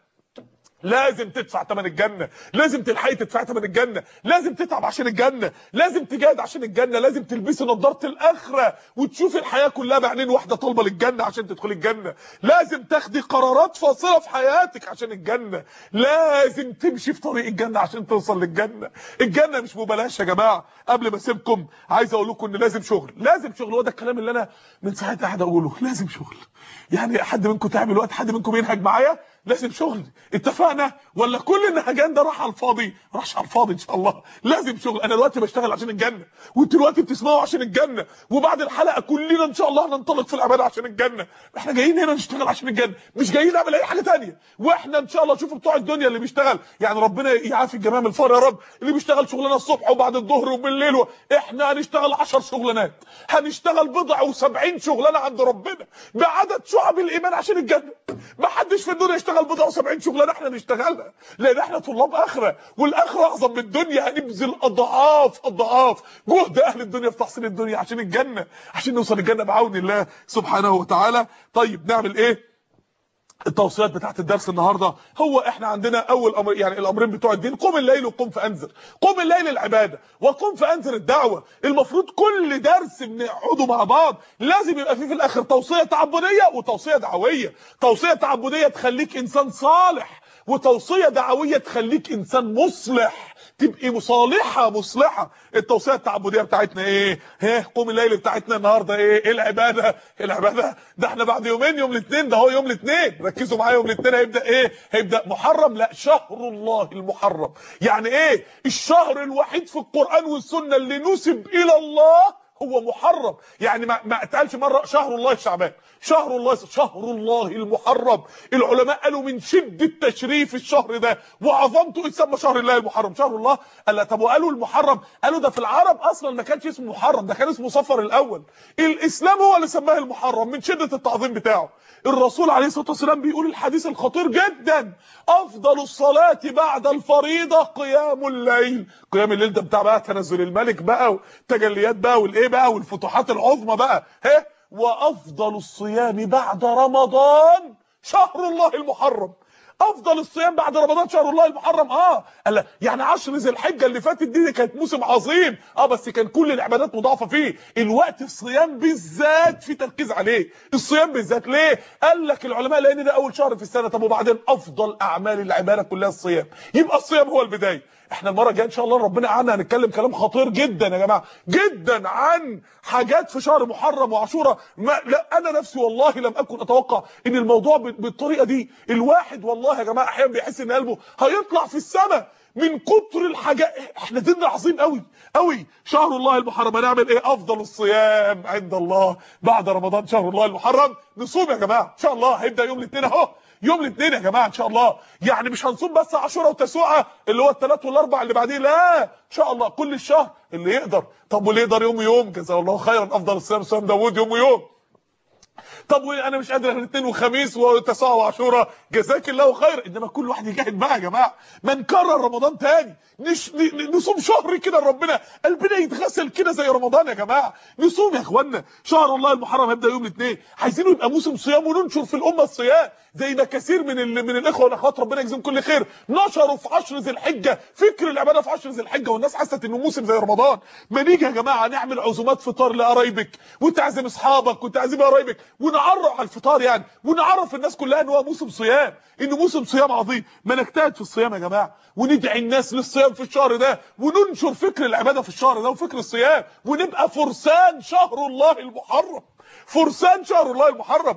لازم تدفع ثمن الجنه، لازم تلحقي تدفعي ثمن الجنه، لازم تتعب عشان الجنه، لازم تجاهد عشان الجنه، لازم تلبسي نظاره الاخره وتشوفي الحياه كلها بعينين واحده طالبه للجنه عشان تدخلي الجنه، لازم تاخدي قرارات فاصله في حياتك عشان الجنه، لازم تمشي في طريق الجنه عشان توصل للجنه. الجنه مش ببلاش يا جماعه. قبل ما اسيبكم عايز اقول لكم ان لازم شغل، لازم شغل. هو ده الكلام اللي انا من ساعتها قاعد اقوله، لازم شغل. يعني حد منكم تعب الوقت، حد منكم ينهج معايا؟ لازم شغل، اتفقنا؟ ولا كل النهجان ده راح على الفاضي؟ راحش على الفاضي ان شاء الله. لازم شغل. انا دلوقتي بشتغل عشان الجنه، وانتوا دلوقتي بتسمعوا عشان الجنه، وبعد الحلقه كلنا ان شاء الله هننطلق في العباده عشان الجنه. احنا جايين هنا نشتغل عشان الجنه، مش جايين نعمل اي حاجه ثانيه. واحنا ان شاء الله شوفوا بتوع الدنيا اللي بيشتغل، يعني ربنا يعافي الجميع من الفقر يا رب، اللي بيشتغل شغلانه الصبح وبعد الظهر وبالليل و... احنا هنشتغل عشر شغلانات، هنشتغل بضع وسبعين شغلانه عند ربنا بعدد شعب الايمان عشان الجنه. ما حدش في الدنيا يشتغل بضع وسبعين شغلانه احنا نشتغلها، لان احنا طلاب اخره، والاخره اعظم من الدنيا. هنبذل اضعاف اضعاف جهد اهل الدنيا في تحصيل الدنيا عشان الجنه، عشان نوصل الجنه بعون الله سبحانه وتعالى. طيب نعمل ايه؟ التوصيات بتاعت الدرس النهارده هو احنا عندنا اول امر، يعني الامرين بتوع الدين: قم الليل وقم فانذر. قم الليل العباده، وقم فانذر الدعوه. المفروض كل درس بنقعده مع بعض لازم يبقى فيه في الاخر توصيه تعبديه وتوصيه دعويه. توصيه تعبديه تخليك انسان صالح، وتوصيه دعويه تخليك انسان مصلح، تبقي مصالحه مصلحه. التوصيه التعبديه بتاعتنا ايه؟ ها قوم الليل بتاعتنا النهارده ايه؟ ايه العباده؟ العباده ده احنا بعد يومين يوم الاثنين، ده هو يوم الاثنين، ركزوا معايا، يوم الاثنين هيبدا ايه؟ هيبدا محرم. لا، شهر الله المحرم. يعني ايه؟ الشهر الوحيد في القران والسنه اللي نسب الى الله هو محرم. يعني ما ما اتقالش مره شهر الله شعبان، شهر الله، شهر الله المحرم. العلماء قالوا من شده تشريف الشهر ده وعظمته يسمى شهر الله المحرم، شهر الله. قال طب وقالوا المحرم، قالوا ده في العرب اصلا ما كانش اسمه محرم، ده كان اسمه صفر الاول. الاسلام هو اللي سماه المحرم من شده التعظيم بتاعه. الرسول عليه الصلاه والسلام بيقول الحديث الخطير جدا: افضل الصلاه بعد الفريضه قيام الليل. قيام الليل ده بتاع بقى تنزل الملك بقى وتجليات بقى والايه بقى والفتوحات العظمى بقى، ها وافضل الصيام بعد رمضان شهر الله المحرم. افضل الصيام بعد رمضان شهر الله المحرم. اه قال يعني عشر ذي الحجه اللي فاتت دي كانت موسم عظيم، اه بس كان كل العبادات مضاعفه فيه. الوقت الصيام بالذات في تركيز عليه، الصيام بالذات. ليه؟ قال لك العلماء لان ده اول شهر في السنه. طب وبعدين افضل اعمال العباده كلها الصيام، يبقى الصيام هو البدايه. احنا المره الجايه ان شاء الله ربنا قعدنا هنتكلم كلام خطير جدا يا جماعه، جدا عن حاجات في شهر محرم وعاشوراء. لا انا نفسي والله لم اكن اتوقع ان الموضوع بالطريقه دي. الواحد والله يا جماعه احيانا بيحس ان قلبه هيطلع في السماء من كتر الحاجات. احنا ديننا عظيم قوي قوي. شهر الله المحرم هنعمل ايه؟ افضل الصيام عند الله بعد رمضان شهر الله المحرم. نصوم يا جماعه ان شاء الله. هيبدا يوم الاثنين اهو، يوم الاثنين يا جماعه ان شاء الله. يعني مش هنصوم بس عاشوراء وتسوعه اللي هو الثلاث والاربع اللي بعديه، لا ان شاء الله كل الشهر اللي يقدر. طب واللي يقدر يوم يوم جزاه الله خيرا. افضل الصيام صيام داوود يوم ويوم. طب وانا مش قادر الاثنين وخميس وتسعة وعاشوراء جزاك الله خير. انما كل واحد يجاهد بقى يا جماعه. ما نكرر رمضان تاني، نش... نصوم شهر كده ربنا قلبنا يتغسل كده زي رمضان يا جماعه. نصوم يا اخوانا. شهر الله المحرم هيبدا يوم الاثنين، عايزينه يبقى موسم صيام وننشر في الامه الصيام زي ما كثير من ال... من الاخوه والاخوات ربنا يجزيهم كل خير نشروا في عشر ذي الحجه فكر العباده في عشر ذي الحجه، والناس حست انه موسم زي رمضان. ما نيجي يا جماعه نعمل عزومات فطار لقرايبك وتعزم اصحابك وتعزم قرايبك ونعرف على الفطار يعني، ونعرف الناس كلها ان هو موسم صيام، انه موسم صيام عظيم. ما نجتهد في الصيام يا جماعه وندعي الناس للصيام في الشهر ده، وننشر فكر العباده في الشهر ده وفكر الصيام، ونبقى فرسان شهر الله المحرم. فرسان شهر الله المحرم.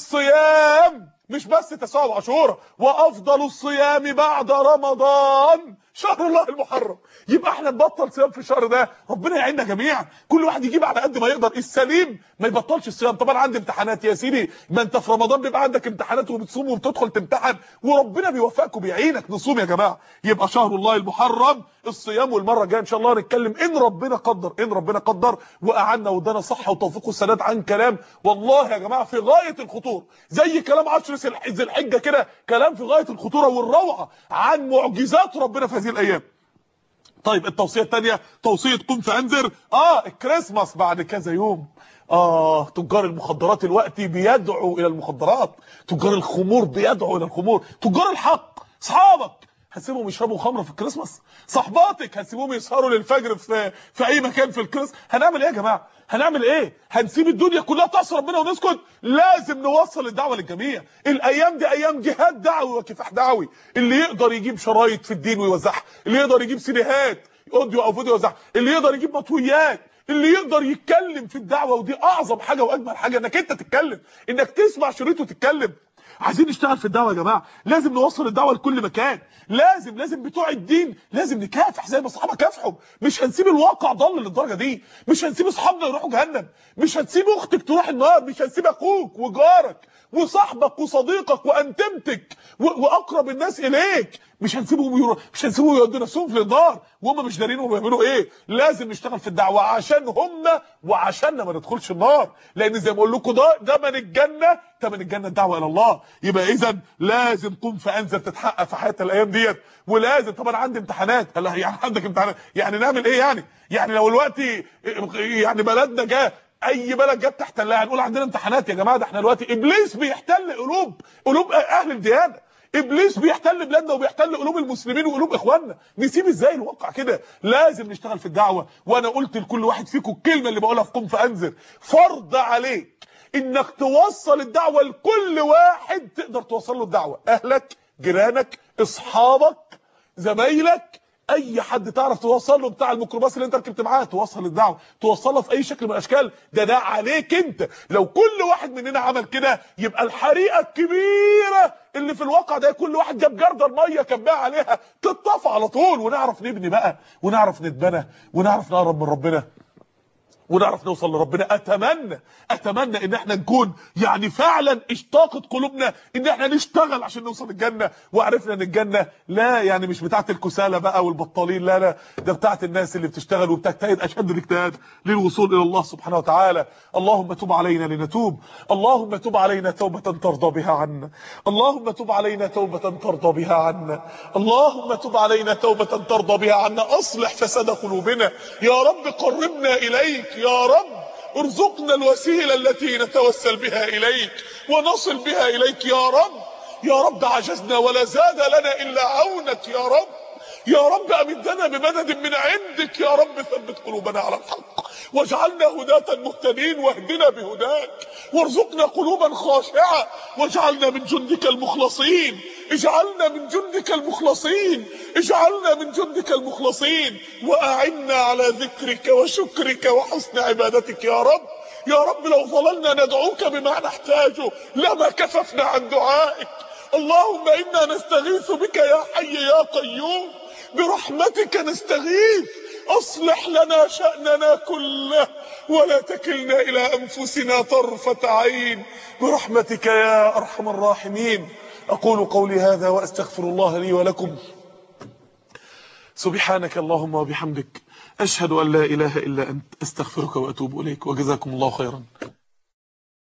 الصيام مش بس تسعة وعاشوراء، وافضل الصيام بعد رمضان شهر الله المحرم. يبقى احنا نبطل صيام في الشهر ده. ربنا يعيننا جميعا، كل واحد يجيب على قد ما يقدر. السليم ما يبطلش الصيام. طبعا عندي امتحانات يا سيدي، ما انت في رمضان بيبقى عندك امتحانات وبتصوم وبتدخل تمتحن وربنا بيوفقك وبيعينك. نصوم يا جماعه. يبقى شهر الله المحرم الصيام. والمره الجايه ان شاء الله هنتكلم ان ربنا قدر، ان ربنا قدر واعنا وادانا صحه وتوفيق والسداد عن كلام والله يا جماعه في غايه الخطوره، زي كلام عشر ذي الحجه كده، كلام في غايه الخطوره والروعه عن معجزات ربنا في هذه الايام. طيب التوصيه الثانيه توصيه قم فانذر. اه الكريسماس بعد كذا يوم. اه تجار المخدرات الوقتي بيدعوا الى المخدرات، تجار الخمور بيدعوا الى الخمور، تجار الحق اصحابك هتسيبهم يشربوا خمره في الكريسماس؟ صحباتك هتسيبهم يسهروا للفجر في في اي مكان في الكريسماس؟ هنعمل ايه يا جماعه؟ هنعمل ايه؟ هنسيب الدنيا كلها تعصي ربنا ونسكت؟ لازم نوصل الدعوه للجميع. الايام دي ايام جهاد دعوي وكفاح دعوي. اللي يقدر يجيب شرايط في الدين ويوزعها، اللي يقدر يجيب سيديهات اوديو او فيديو يوزعها، اللي يقدر يجيب مطويات، اللي يقدر يتكلم في الدعوه. ودي اعظم حاجه واجمل حاجه انك انت تتكلم، انك تسمع شريط وتتكلم. عايزين نشتغل في الدعوه يا جماعه. لازم نوصل الدعوه لكل مكان. لازم لازم بتوع الدين لازم نكافح زي ما الصحابه كافحوا. مش هنسيب الواقع ضل للدرجه دي. مش هنسيب اصحابنا يروحوا جهنم. مش هنسيب اختك تروح النار. مش هنسيب اخوك وجارك وصاحبك وصديقك وانتمتك واقرب الناس اليك. مش هنسيبهم يرو... مش هنسيبهم يودوا نفسهم في النار وهم مش دارين هم بيعملوا ايه. لازم نشتغل في الدعوه عشان هم وعشاننا ما ندخلش النار. لان زي ما بقول لكم ده ده من الجنه، ده من الجنه الدعوه الى الله. يبقى اذا لازم قم فانذر تتحقق في حياه الايام ديت. ولازم طبعا عندي امتحانات. الله يعني عندك امتحانات يعني نعمل ايه يعني؟ يعني لو الوقت يعني بلدنا جه اي بلد جت تحتلها هنقول عندنا امتحانات يا جماعه؟ ده احنا دلوقتي ابليس بيحتل قلوب قلوب اهل الديانه. ابليس بيحتل بلادنا وبيحتل قلوب المسلمين وقلوب اخواننا. نسيب ازاي الواقع كده؟ لازم نشتغل في الدعوه. وانا قلت لكل واحد فيكم الكلمه اللي بقولها في قم فانذر، فرض عليك انك توصل الدعوه لكل واحد تقدر توصل له الدعوه. اهلك، جيرانك، اصحابك، زمايلك، اي حد تعرف توصل له، بتاع الميكروباص اللي انت ركبت معاه توصل الدعوه، توصلها في اي شكل من الاشكال. ده ده عليك انت. لو كل واحد مننا عمل كده يبقى الحريقه الكبيره اللي في الواقع ده كل واحد جاب جردل ميه كباه عليها تتطفى على طول، ونعرف نبني بقى ونعرف نتبنى ونعرف نقرب من ربنا ونعرف نوصل لربنا. اتمنى اتمنى ان احنا نكون يعني فعلا اشتاقت قلوبنا ان احنا نشتغل عشان نوصل الجنه. وعرفنا ان الجنه لا يعني مش بتاعه الكسالى بقى والبطالين، لا لا، ده بتاعه الناس اللي بتشتغل وبتجتهد اشد الاجتهاد للوصول الى الله سبحانه وتعالى. اللهم تب علينا لنتوب. اللهم تب علينا توبه ترضى بها عنا. اللهم تب علينا توبه ترضى بها عنا. اللهم تب علينا توبه ترضى بها عنا. اصلح فساد قلوبنا يا رب. قربنا اليك يا رب. ارزقنا الوسيلة التي نتوسل بها إليك ونصل بها إليك يا رب. يا رب عجزنا ولا زاد لنا إلا عونك يا رب. يا رب أمدنا بمدد من عندك يا رب. ثبت قلوبنا على الحق واجعلنا هداة مهتدين واهدنا بهداك، وارزقنا قلوبا خاشعة واجعلنا من جندك المخلصين. اجعلنا من جندك المخلصين اجعلنا من جندك المخلصين وأعنا على ذكرك وشكرك وحسن عبادتك يا رب. يا رب لو ظللنا ندعوك بما نحتاجه لما كففنا عن دعائك. اللهم إنا نستغيث بك يا حي يا قيوم، برحمتك نستغيث. أصلح لنا شأننا كله ولا تكلنا إلى أنفسنا طرفة عين برحمتك يا أرحم الراحمين. أقول قولي هذا وأستغفر الله لي ولكم. سبحانك اللهم وبحمدك، أشهد أن لا إله إلا أنت، أستغفرك وأتوب إليك، وجزاكم الله خيرا.